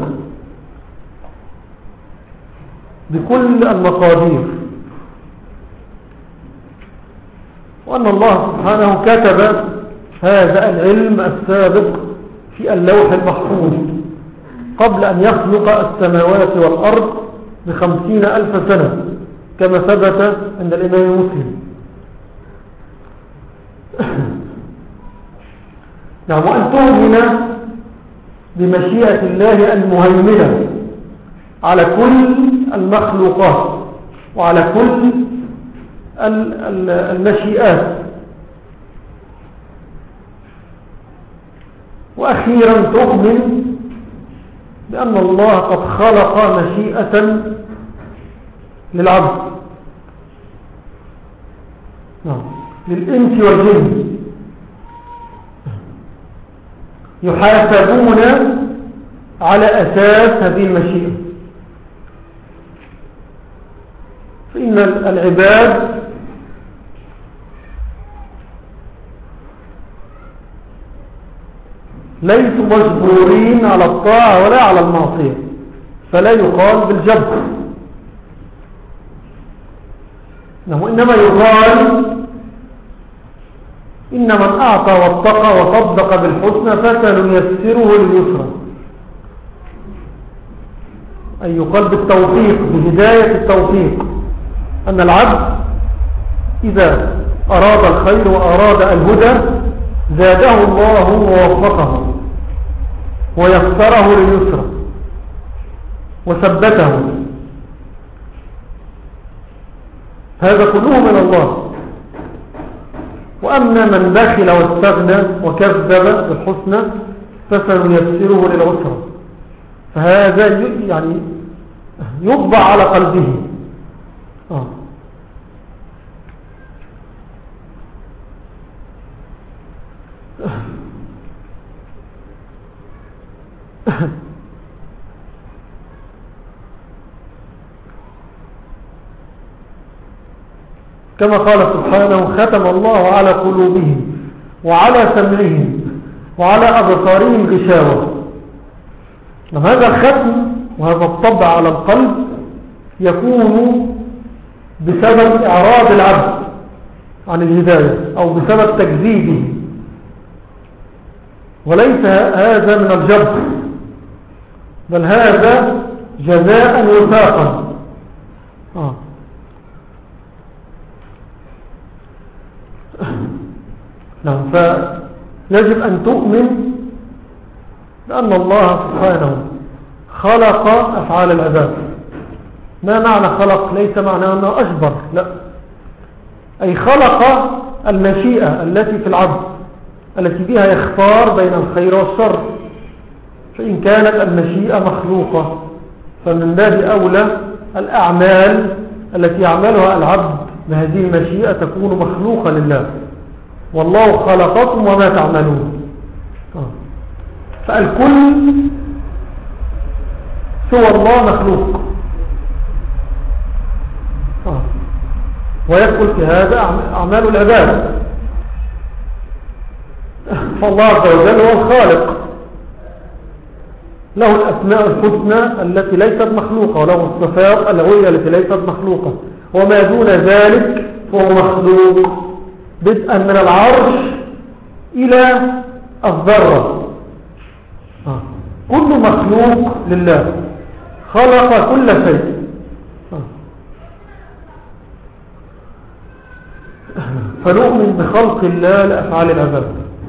بكل المقادير، وأن الله سبحانه كتب هذا العلم السابق في اللوح المحفوظ قبل أن يخلق السماوات والأرض بخمسين ألف سنة كما ثبت عند الإمام مسلم. نعم. وأن تؤمن بمشيئة الله المهيمنة على كل المخلوقات وعلى كل المشيئات. وأخيرا تؤمن بأن الله قد خلق مشيئة للعبد، للإنس والجن، يحاسبون على أساس هذه المشيئة. فإن العباد ليسوا مجبورين على الطاعة ولا على المعصية، فلا يقال بالجبر، وإنما يقال إن من أعطى واتقى وصدق بالحسنى فسنيسره لليسرى، أي يقال بالتوفيق، بهداية التوفيق، أن العبد إذا أراد الخير وأراد الهدى زاده الله ووفقه ويسره لليسرى وثبته. هذا كله من الله. وأما من بخل واستغنى وكذب بالحسنى فسنيسره للعسرى، فهذا يعني يطبع على قلبه. آه. كما قال سبحانه ختم الله على قلوبهم وعلى سمعهم وعلى أبصارهم غشاوة. هذا الختم وهذا الطبع على القلب يكون بسبب إعراض العبد عن الهداية أو بسبب تكذيبه، وليس هذا من الجبر، بل هذا جزاء وفاقا. آه. نعم، فيجب أن تؤمن بأن الله سبحانه خلق أفعال العباد. ما معنى خلق؟ ليس معنى أنه أجبر، لا، أي خلق المشيئة التي في العبد التي بها يختار بين الخير والشر. فإن كانت المشيئة مخلوقة فمن باب أولى الأعمال التي يعملها العبد بهذه المشيئة تكون مخلوقة لله، والله خلقكم وما تعملون. فالكل سوى الله مخلوق، ويدخل في هذا أعمال العباد. فالله عز وجل هو الخالق، له الأسماء الحسنى التي ليست مخلوقة، وله الصفات العليا التي ليست مخلوقة، وما دون ذلك فهو مخلوق، بدءا من العرش إلى الذرة. كل مخلوق لله، خلق كل شيء. فنؤمن بخلق الله لأفعال العباد.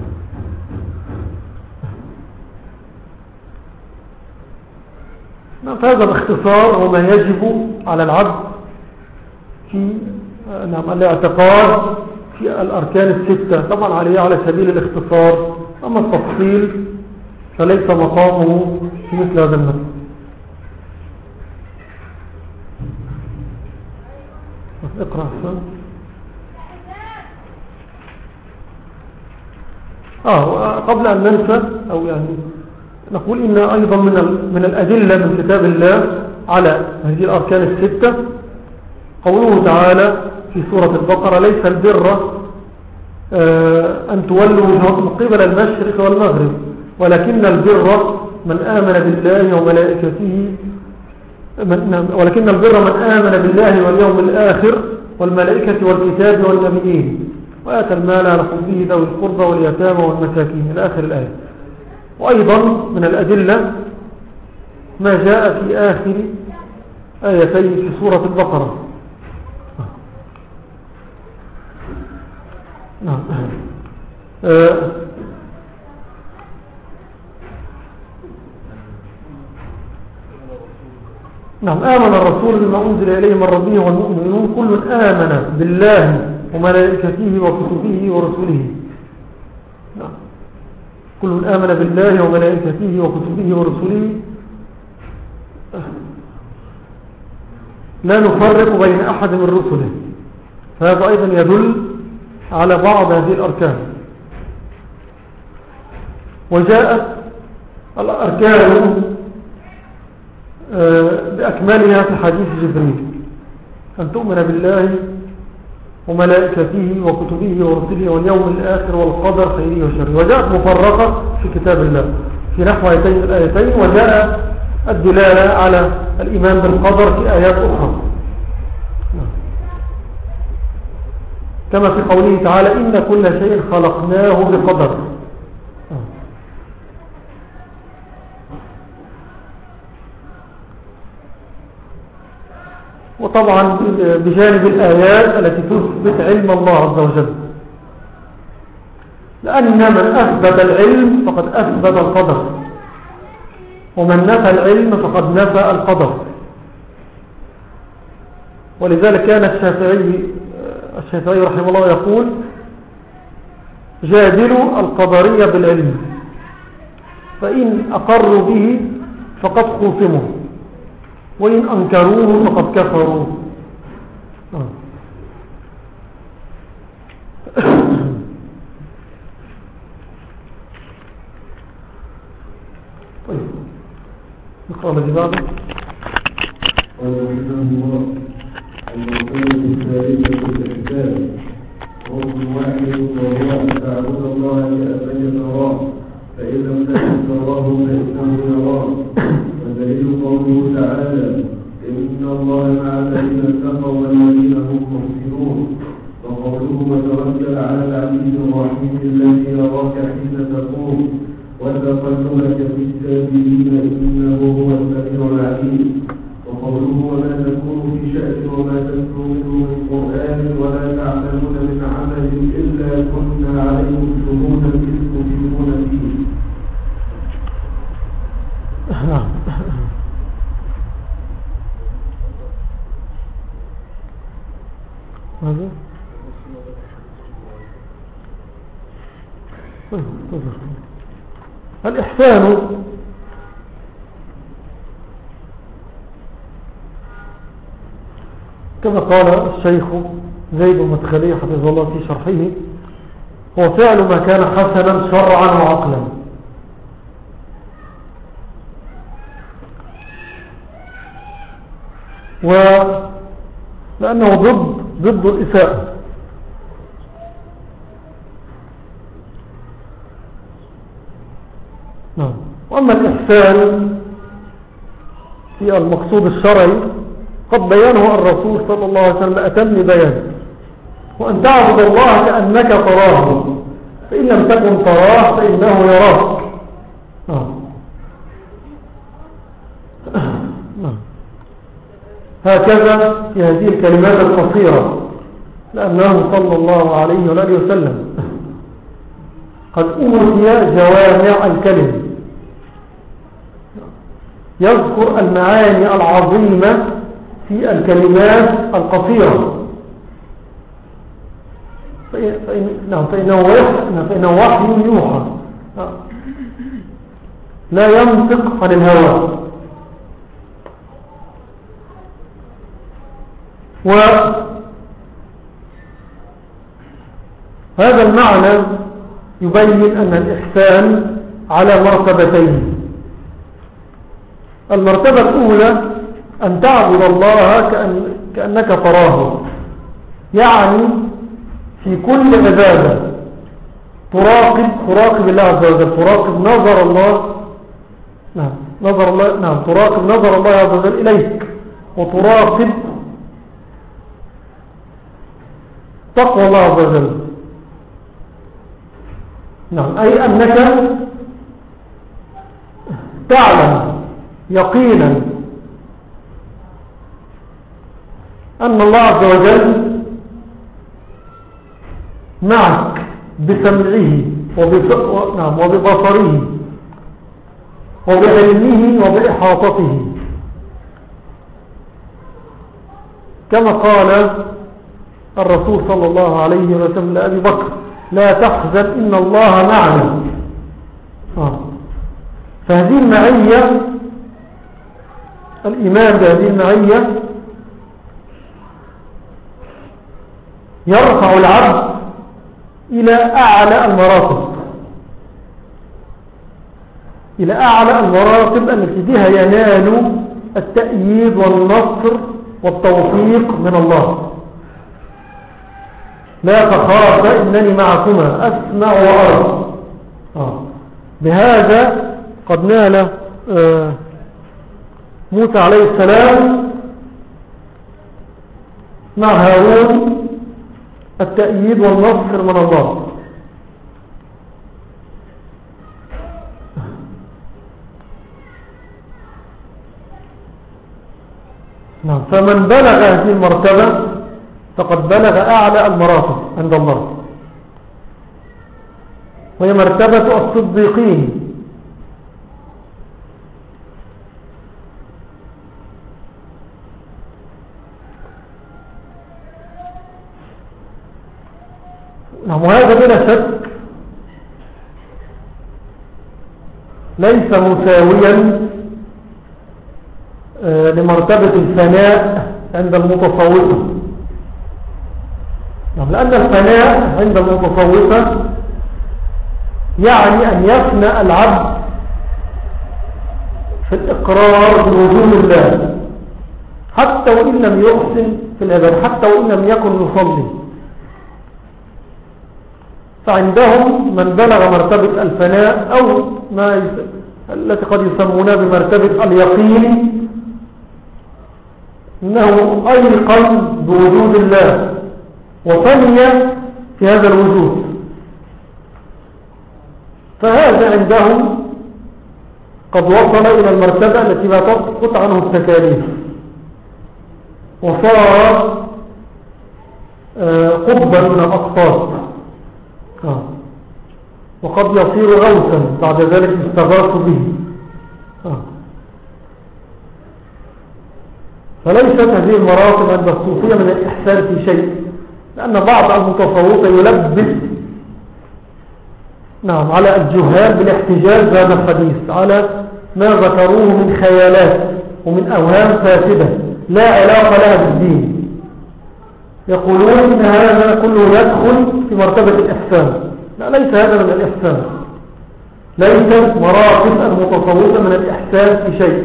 فهذا باختصار هو ما يجب على العبد في نعم الاعتقاد في الأركان الستة، طبعا عليه على سبيل الاختصار، أما التفصيل فليس مقامه في مثل هذا المثل. اقرأ أحسن. آه قبل أن ننسى أو يعني نقول إن أيضا من من الأدلة من كتاب الله على هذه الأركان الستة قوله تعالى في سورة البقرة: ليس البر أن تولوا وجوهكم قبل المشرق والمغرب ولكن البر من آمن بالله وملائكته ولكن البر من آمن بالله واليوم الآخر والملائكة والكتاب والنبيين وآتى المال على حبه ذوي القربى واليتامى والمساكين إلى آخر الآية. وأيضا من الأدلة ما جاء في آخر آيتين في سورة البقرة. نعم آه نعم آمن الرسول بما أنزل إليه من ربه والمؤمنون كل آمن بالله وملائكته وكتبه ورسله. نعم كل آمن بالله وملائكته وكتبه ورسله لا نفرق بين أحد من رسله. فهذا أيضا يدل على بعض هذه الأركان. وجاءت الأركان بأكملها في حديث جبريل: أن تؤمن بالله وملائكته وكتبه ورسله واليوم الآخر والقدر خيره وشره. وجاءت مفرقة في كتاب الله في نحو هاتين الآيتين، وجاء الدلالة على الإيمان بالقدر في آيات أخرى كما في قوله تعالى: إن كل شيء خلقناه بقدر. وطبعا بجانب الآيات التي تثبت علم الله عز وجل، لأن من أثبت العلم فقد أثبت القدر، ومن نفى العلم فقد نفى القدر. ولذلك كان الشافعي الشافعي رحمه الله يقول: جادلوا القدرية بالعلم فإن أقروا به فقد خصموا وإن أنكروه فقد كفروا. آه. طيب نقرأ الذي بعده.
المرتبة الثالثة الإحسان ركن واحد وهو أن تعبد الله كأنك تراه فإن لم تكن تراه فإنه يراك ودليل قوله تعالى إن الله مع الذين اتقوا والذين هم محسنون وقوله وتوكل على العزيز الرحيم الذي يراك حين تقوم وتقلبك في الساجدين إنه هو السميع العليم وقوله وما تكون في شأن وما تتلو منه من قرآن ولا تعملون من عمل إلا كنا عليكم شهودا إذ تفيضون فيه.
ماذا؟ الإحسان كما قال الشيخ زيد المدخلي حفظه الله في شرحه هو فعل ما كان حسنا شرعا وعقلا، ولأنه ضد ضد الإساءة. نعم. وأما الإحسان في المقصود الشرعي قد بيانه الرسول صلى الله عليه وسلم أتم بيان، وأن تعبد الله كأنك تراه فإن لم تكن تراه فإنه يراك. نعم. هكذا في هذه الكلمات القصيرة، لأنه صلى الله عليه وآله وسلم قد أوتي جوامع الكلم، يذكر المعاني العظيمة في الكلمات القصيرة. فإن نعم فإنه وحي فإنه وحي يوحى لا ينطق عن الهوى. وهذا المعنى يبين أن الإحسان على مرتبتين. المرتبة الأولى أن تعبد الله كأن كأنك تراه، يعني في كل عبادة تراقب تراقب الله عز وجل، تراقب نظر الله نعم نظر الله نعم تراقب نظر الله عز وجل إليك، وتراقب تقوى الله عز وجل. نعم أي أنك تعلم يقينا أن الله عز وجل معك بسمعه وببصره وبعلمه وبإحاطته، كما قال الرسول صلى الله عليه وسلم لأبي بكر لا تحزن إن الله معنا. آه. فهذه المعية، الإيمان بهذه المعية يرفع العبد إلى أعلى المراتب، إلى أعلى المراتب التي بها ينال التأييد والنصر والتوفيق من الله. لا تخاف إنني معكما أسمع وأرى. آه. بهذا قد نال آه موسى عليه السلام مع هارون التأييد والنصر من الله. نعم. فمن بلغ هذه المرتبة فقد بلغ أعلى المراتب عند الله، وهي مرتبة الصديقين. نعم. وهذا بلا شك ليس مساويا لمرتبة الفناء عند المتصوفة. لأن الفناء عند المتصوفة يعني أن يفنى العبد في الإقرار بوجود الله حتى وإن لم يحسن في العبادة، حتى وإن لم يكن يصلي. فعندهم من بلغ مرتبة الفناء أو ما يس... التي قد يسمونها بمرتبة اليقين، إنه أيقن بوجود الله وفني في هذا الوجود، فهذا عندهم قد وصل إلى المرتبة التي لا تسقط عنه التكاليف، وصار قطبا من الأقطاب، وقد يصير غوثا بعد ذلك يستغاث به. فليست هذه المراتب عند الصوفية من الإحسان في شيء، لأن بعض المتصوفة يلبس نعم على الجهال بالاحتجاج بهذا الحديث على ما ذكروه من خيالات ومن أوهام فاسدة لا علاقة لها بالدين. يقولون إن هذا كله يدخل في مرتبة الإحسان. لا، ليس هذا من الإحسان، ليست مراتب المتصوفة من الإحسان في شيء.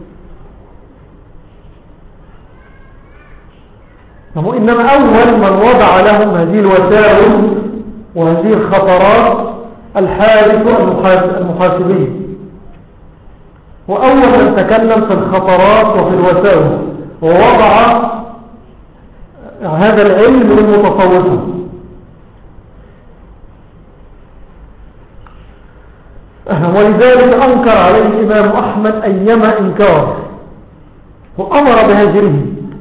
إنما أول من وضع لهم هذه الوسائل وهذه الخطرات الحادث المحاسبي، وأول من تكلم في الخطرات وفي الوسائل ووضع هذا العلم للمتصوفة. ولذلك أنكر عليه الإمام أحمد أيما إنكار وأمر بهجره.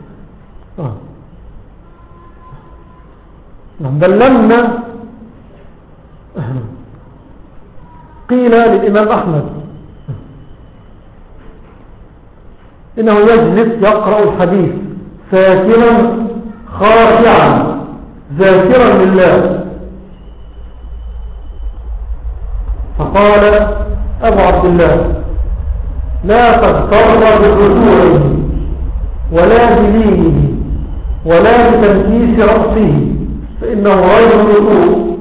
بل لما قيل للإمام أحمد إنه يجلس يقرأ الحديث ساكنا خاشعا ذاكرا لله، فقال أبو عبد الله: لا تغتر بخشوعه ولا بلينه ولا بتنكيس رأسه، فإنه غير رسول.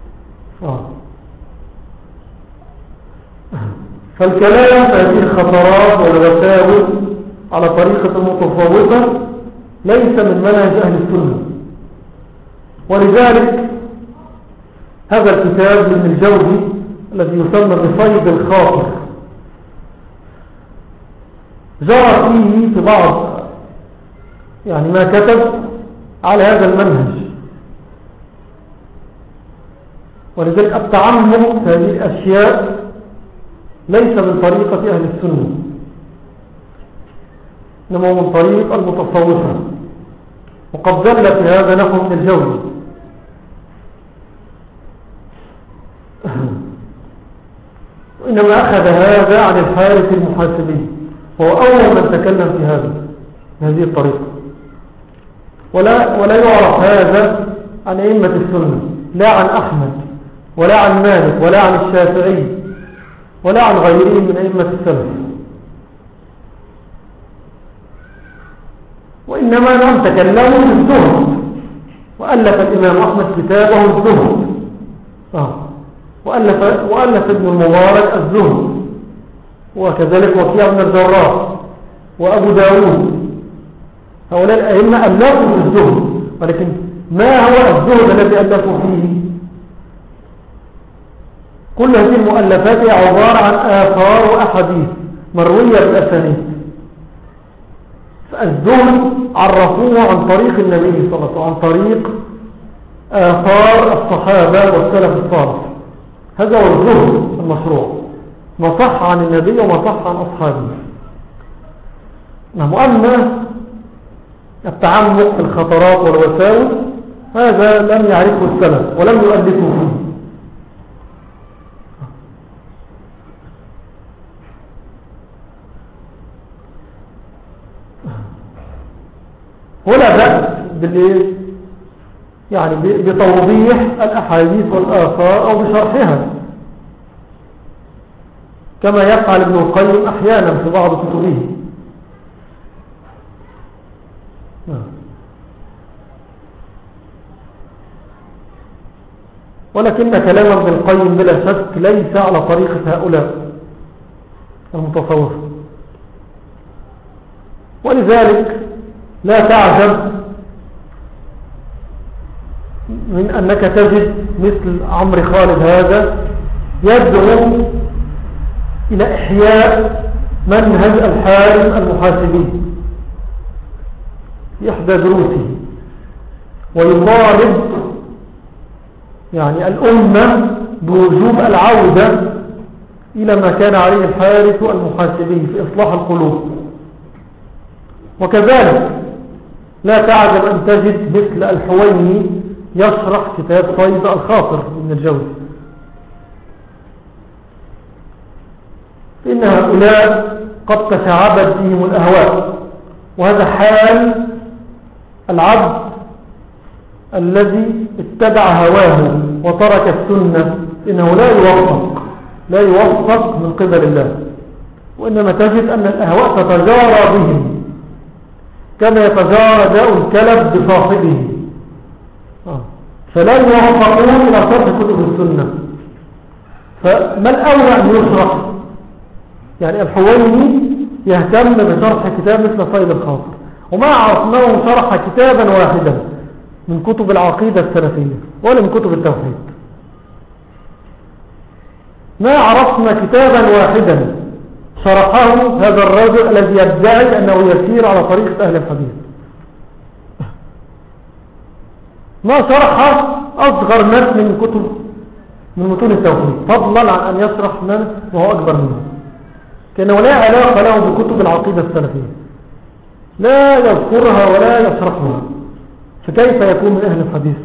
فالكلام في هذه الخطرات والوساوس على طريقة المتصوفة ليس من منهج أهل السنة. ولذلك هذا الكتاب من الجوزي الذي يسمى بصيد الخاطر جرى فيه في بعض يعني ما كتب على هذا المنهج. ولذلك التعمق في هذه الأشياء ليس من طريقة أهل السنة، إنما من طريق المتصوفة، وقد دل في هذا نحو من الجوزي. وإنما أخذ هذا عن الحارث المحاسبي، وهو أول من تكلم في هذا بهذه الطريقة. ولا, ولا يعرف هذا عن أئمة السنة، لا عن أحمد ولا عن مالك ولا عن الشافعي ولا عن غيرهم من أئمة السلف. وإنما نعم تكلموا في الزهد، وألف الإمام أحمد كتابه الزهد، آه. وألف, وألف ابن المبارك الزهد، وكذلك وكيع بن الجراح وأبو داود. هؤلاء الأئمة ألفوا في الزهد، ولكن ما هو الزهد الذي ألفوا فيه؟ كل هذه المؤلفات هي عبارة عن آثار وأحاديث مروية بالأسانيد. فالزهد عرفوه عن طريق النبي صلى الله عليه وسلم، عن طريق آثار الصحابة والسلف الصالح. هذا هو الزهد المشروع، ما صح عن النبي وما صح عن أصحابه. وأما التعمق في الخطرات والوساوس هذا لم يعرفه السلف ولم يؤلفه فيه. ولا بأس بالإيه؟ يعني بتوضيح الأحاديث والآثار أو بشرحها، كما يفعل ابن القيم أحيانا في بعض كتبه. ولكن كلام ابن القيم بلا شك ليس على طريقة هؤلاء المتصوفة. ولذلك لا تعجب من أنك تجد مثل عمرو خالد هذا يدعو إلى إحياء منهج الحارم المحاسبي في إحدى دروسه، ويطالب يعني الأمة بوجوب العودة إلى ما كان عليه الحارث المحاسبي في إصلاح القلوب. وكذلك لا تعجب أن تجد مثل الحويني يشرح كتاب صيد الخاطر من الجوزي، فإن هؤلاء قد تشعبت فيهم الأهواء، وهذا حال العبد الذي اتبع هواه وترك السنة، إنه لا يوفق لا يوفق من قبل الله، وإنما تجد أن الأهواء تتجارى بهم كما يتجارى داء الكلب بصاحبه، فلا يوفقون إلى شرح كتب السنة. فما الأولى أن يشرح؟ يعني الحويني يهتم بشرح كتاب مثل صيد الخاطر، وما عرفناه شرح كتابا واحدا من كتب العقيدة السلفية ولا من كتب التوحيد. ما عرفنا كتابا واحدا شرحه هذا الرجل الذي يدعي أنه يسير على طريقة أهل الحديث. ما شرح أصغر متن من كتب من متون التوحيد، فضلا عن أن يشرح من وهو أكبر منه، كأنه لا علاقة له بكتب العقيدة السلفية، لا يذكرها ولا يشرحها، فكيف يكون من أهل الحديث؟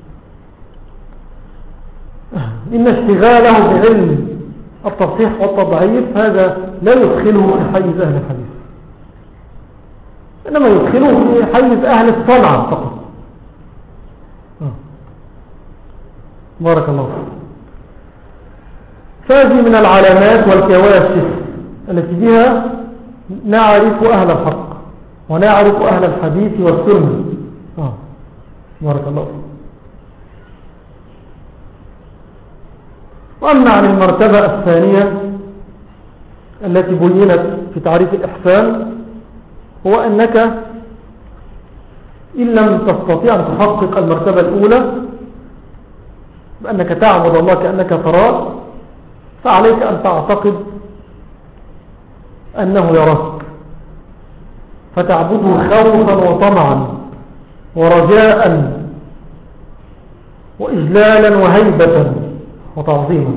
إن اشتغاله بعلم التصحيح والتضعيف هذا لا يدخله في حيز أهل الحديث، إنما يدخله في حيز أهل الصنعة فقط. بارك الله فيك. فهذه من العلامات والكواشف التي بها نعرف أهل الحق ونعرف أهل الحديث والسنة. آه. بارك الله فيك. وأما عن المرتبة الثانية التي بينت في تعريف الإحسان، هو أنك إن لم تستطيع أن تحقق المرتبة الأولى بأنك تعبد الله كأنك تراه، فعليك أن تعتقد أنه يراك، فتعبده خوفا وطمعا ورجاء وإجلالا وهيبة وتعظيما.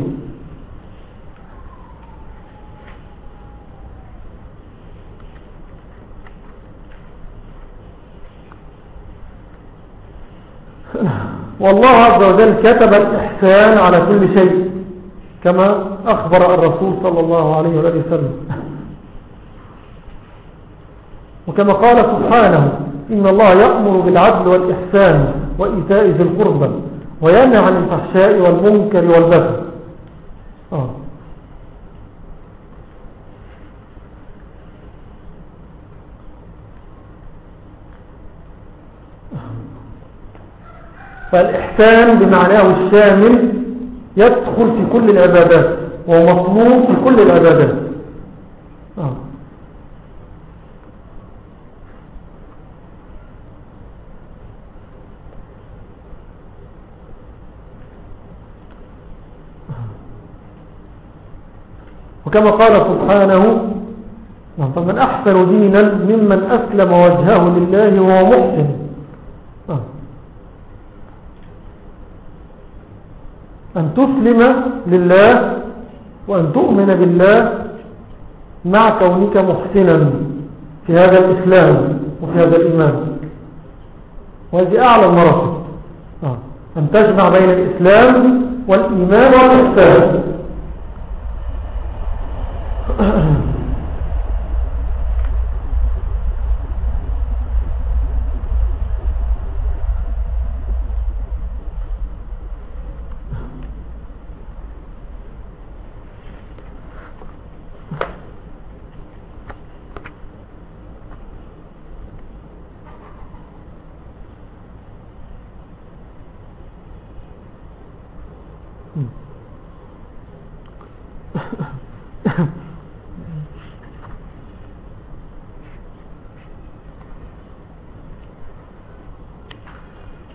والله عز وجل كتب الإحسان على كل شيء كما أخبر الرسول صلى الله عليه وآله وسلم، وكما قال سبحانه إن الله يأمر بالعدل والإحسان وإيتاء ذي القربى وينهى عن الفحشاء والمنكر والبغي. آه. فالإحسان بمعناه الشامل يدخل في كل العبادات ومطلوب في كل العبادات. آه. وكما قال سبحانه فمن أحسن دينا ممن أسلم وجهه لله وهو محسن. آه. أن تسلم لله وأن تؤمن بالله مع كونك محسنا في هذا الإسلام وفي هذا الإيمان، وهذه أعلى المراتب. آه. أن تجمع بين الإسلام والإيمان والإحسان.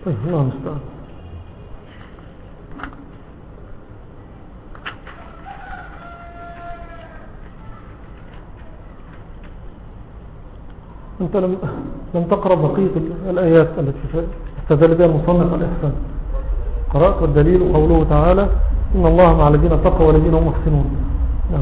طيب الله المستعان. أنت لم, لم تقرأ بقية الآيات التي استدل بها المصنف الإحسان. قرأت الدليل قوله تعالى إن الله مع الذين اتقوا والذين هم محسنون. نعم.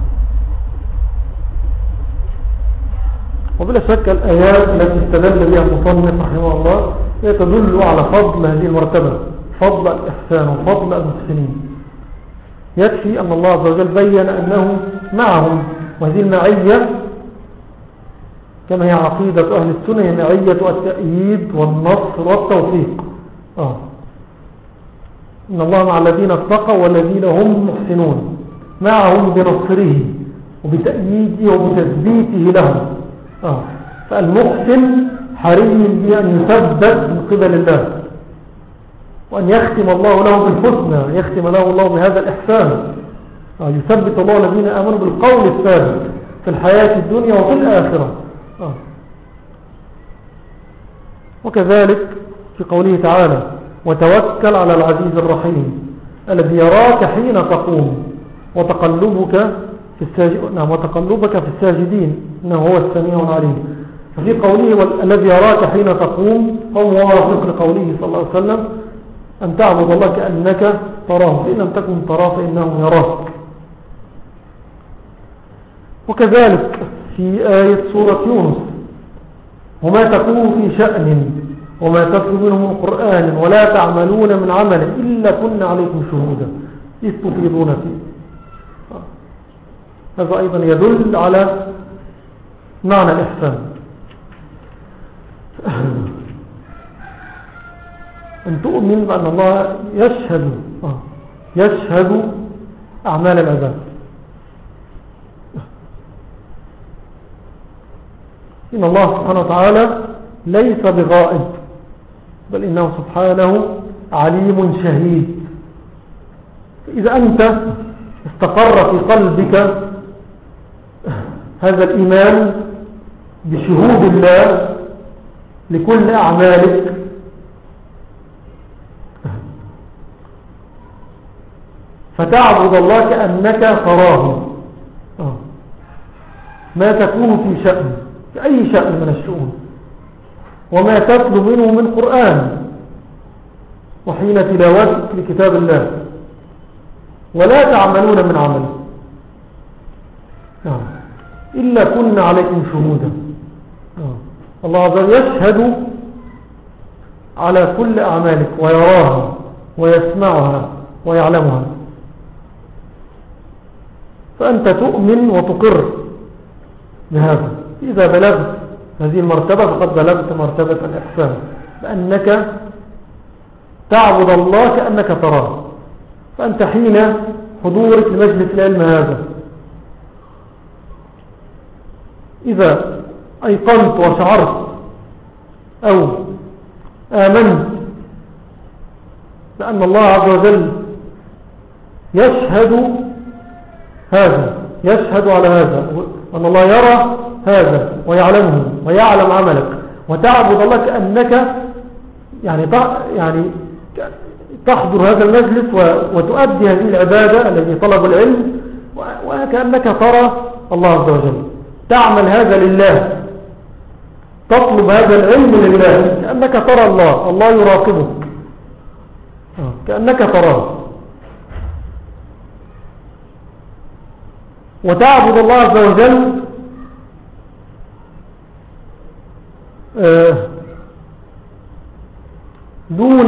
وبلا شك الآيات التي استدل بها المصنف رحمه الله هي تدل على فضل هذه المرتبة، فضل الإحسان وفضل المحسنين. يكفي أن الله عز وجل بين أنه معهم، وهذه المعية كما هي عقيدة أهل السنة هي معية التأييد والنصر والتوفيق. آه. إن الله مع الذين اتقوا والذين هم محسنون، معهم بنصره وبتأييده وبتثبيته لهم. آه. فالمحسن حري بأن يثبت من قبل الله، وأن يختم الله له بالحسنى، يختم له الله بهذا الإحسان. آه. يثبت الله الذين آمنوا بالقول الثابت في الحياة الدنيا وفي الآخرة. آه. وكذلك في قوله تعالى وتوكل على العزيز الرحيم الذي يراك حين تقوم وتقلبك في الساجدين. نعم، وتقلبك في الساجدين إنه هو السميع العليم. ففي قوله الذي يراك حين تقوم هو موافق لقوله صلى الله عليه وسلم أن تعبد الله كأنك تراه، فإن لم تكن تراه فإنه يراك. وكذلك في آية سورة يونس وما تكون في شأن وما تتلو منه من قرآن ولا تعملون من عمل إلا كنا عليكم شهودا إذ تفيضون فيه. هذا أيضا يدل على معنى الإحسان، أن تؤمن بأن الله يشهد يشهد أعمال العباد. إن الله سبحانه وتعالى ليس بغائب، بل إنه سبحانه عليم شهيد. إذا أنت استقر في قلبك هذا الإيمان بشهود الله لكل أعمالك فتعبد الله كأنك تراه، ما تكون في شأن في أي شأن من الشؤون وما تتلو منه من قرآن وحين تلاوتك لكتاب الله ولا تعملون من عمل إلا كنا عليكم شهودا. الله عز وجل يشهد على كل أعمالك ويراها ويسمعها ويعلمها، فأنت تؤمن وتقر بهذا. إذا بلغت هذه المرتبة فقد بلغت مرتبة الإحسان، بأنك تعبد الله كأنك تراه. فأنت حين حضورك لمجلس العلم هذا إذا أيقنت وشعرت أو آمنت بأن الله عز وجل يشهد هذا، يشهد على هذا، وأن الله يرى هذا ويعلمه ويعلم عملك، وتعبد الله كأنك يعني يعني تحضر هذا المجلس وتؤدي هذه العبادة التي طلب العلم وكأنك ترى الله عز وجل، تعمل هذا لله، تطلب هذا العلم لله كأنك ترى الله، الله يراقبك كأنك تراه، وتعبد الله عز وجل دون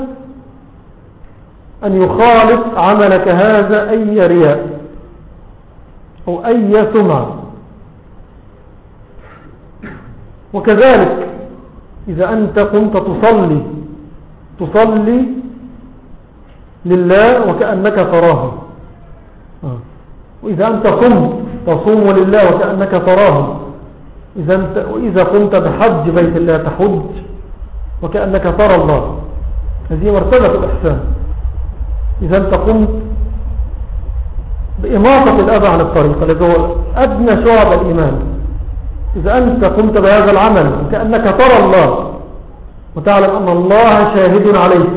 أن يخالط عملك هذا أي رياء أو أي سمعة. وكذلك إذا أنت كنت تصلي تصلي لله وكأنك تراه، وإذا أنت قمت تصوم لله وكأنك تراه، إذا أنت وإذا قمت بحج بيت الله تحج وكأنك ترى الله. هذه مرتبة الإحسان. إذا أنت قمت بإماطة الأذى عن الطريق الذي هو أدنى شعب الإيمان، إذا أنت قمت بهذا العمل وكأنك ترى الله وتعلم أن الله شاهد عليك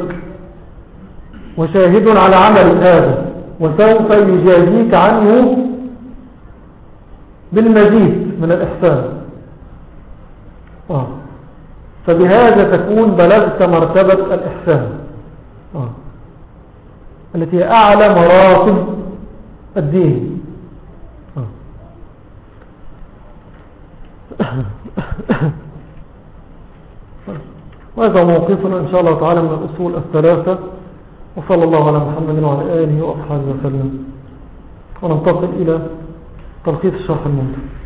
وشاهد على عمل هذا وسوف يجازيك عنه بالمزيد من الإحسان. آه. فبهذا تكون بلغت مرتبة الإحسان آه. التي هي أعلى مراتب الدين آه. وهذا موقفنا إن شاء الله تعالى من الأصول الثلاثة. وصلى الله على محمد وعلى آله وأصحابه وسلم. وننتقل إلى تلخيص الشرح الممتع.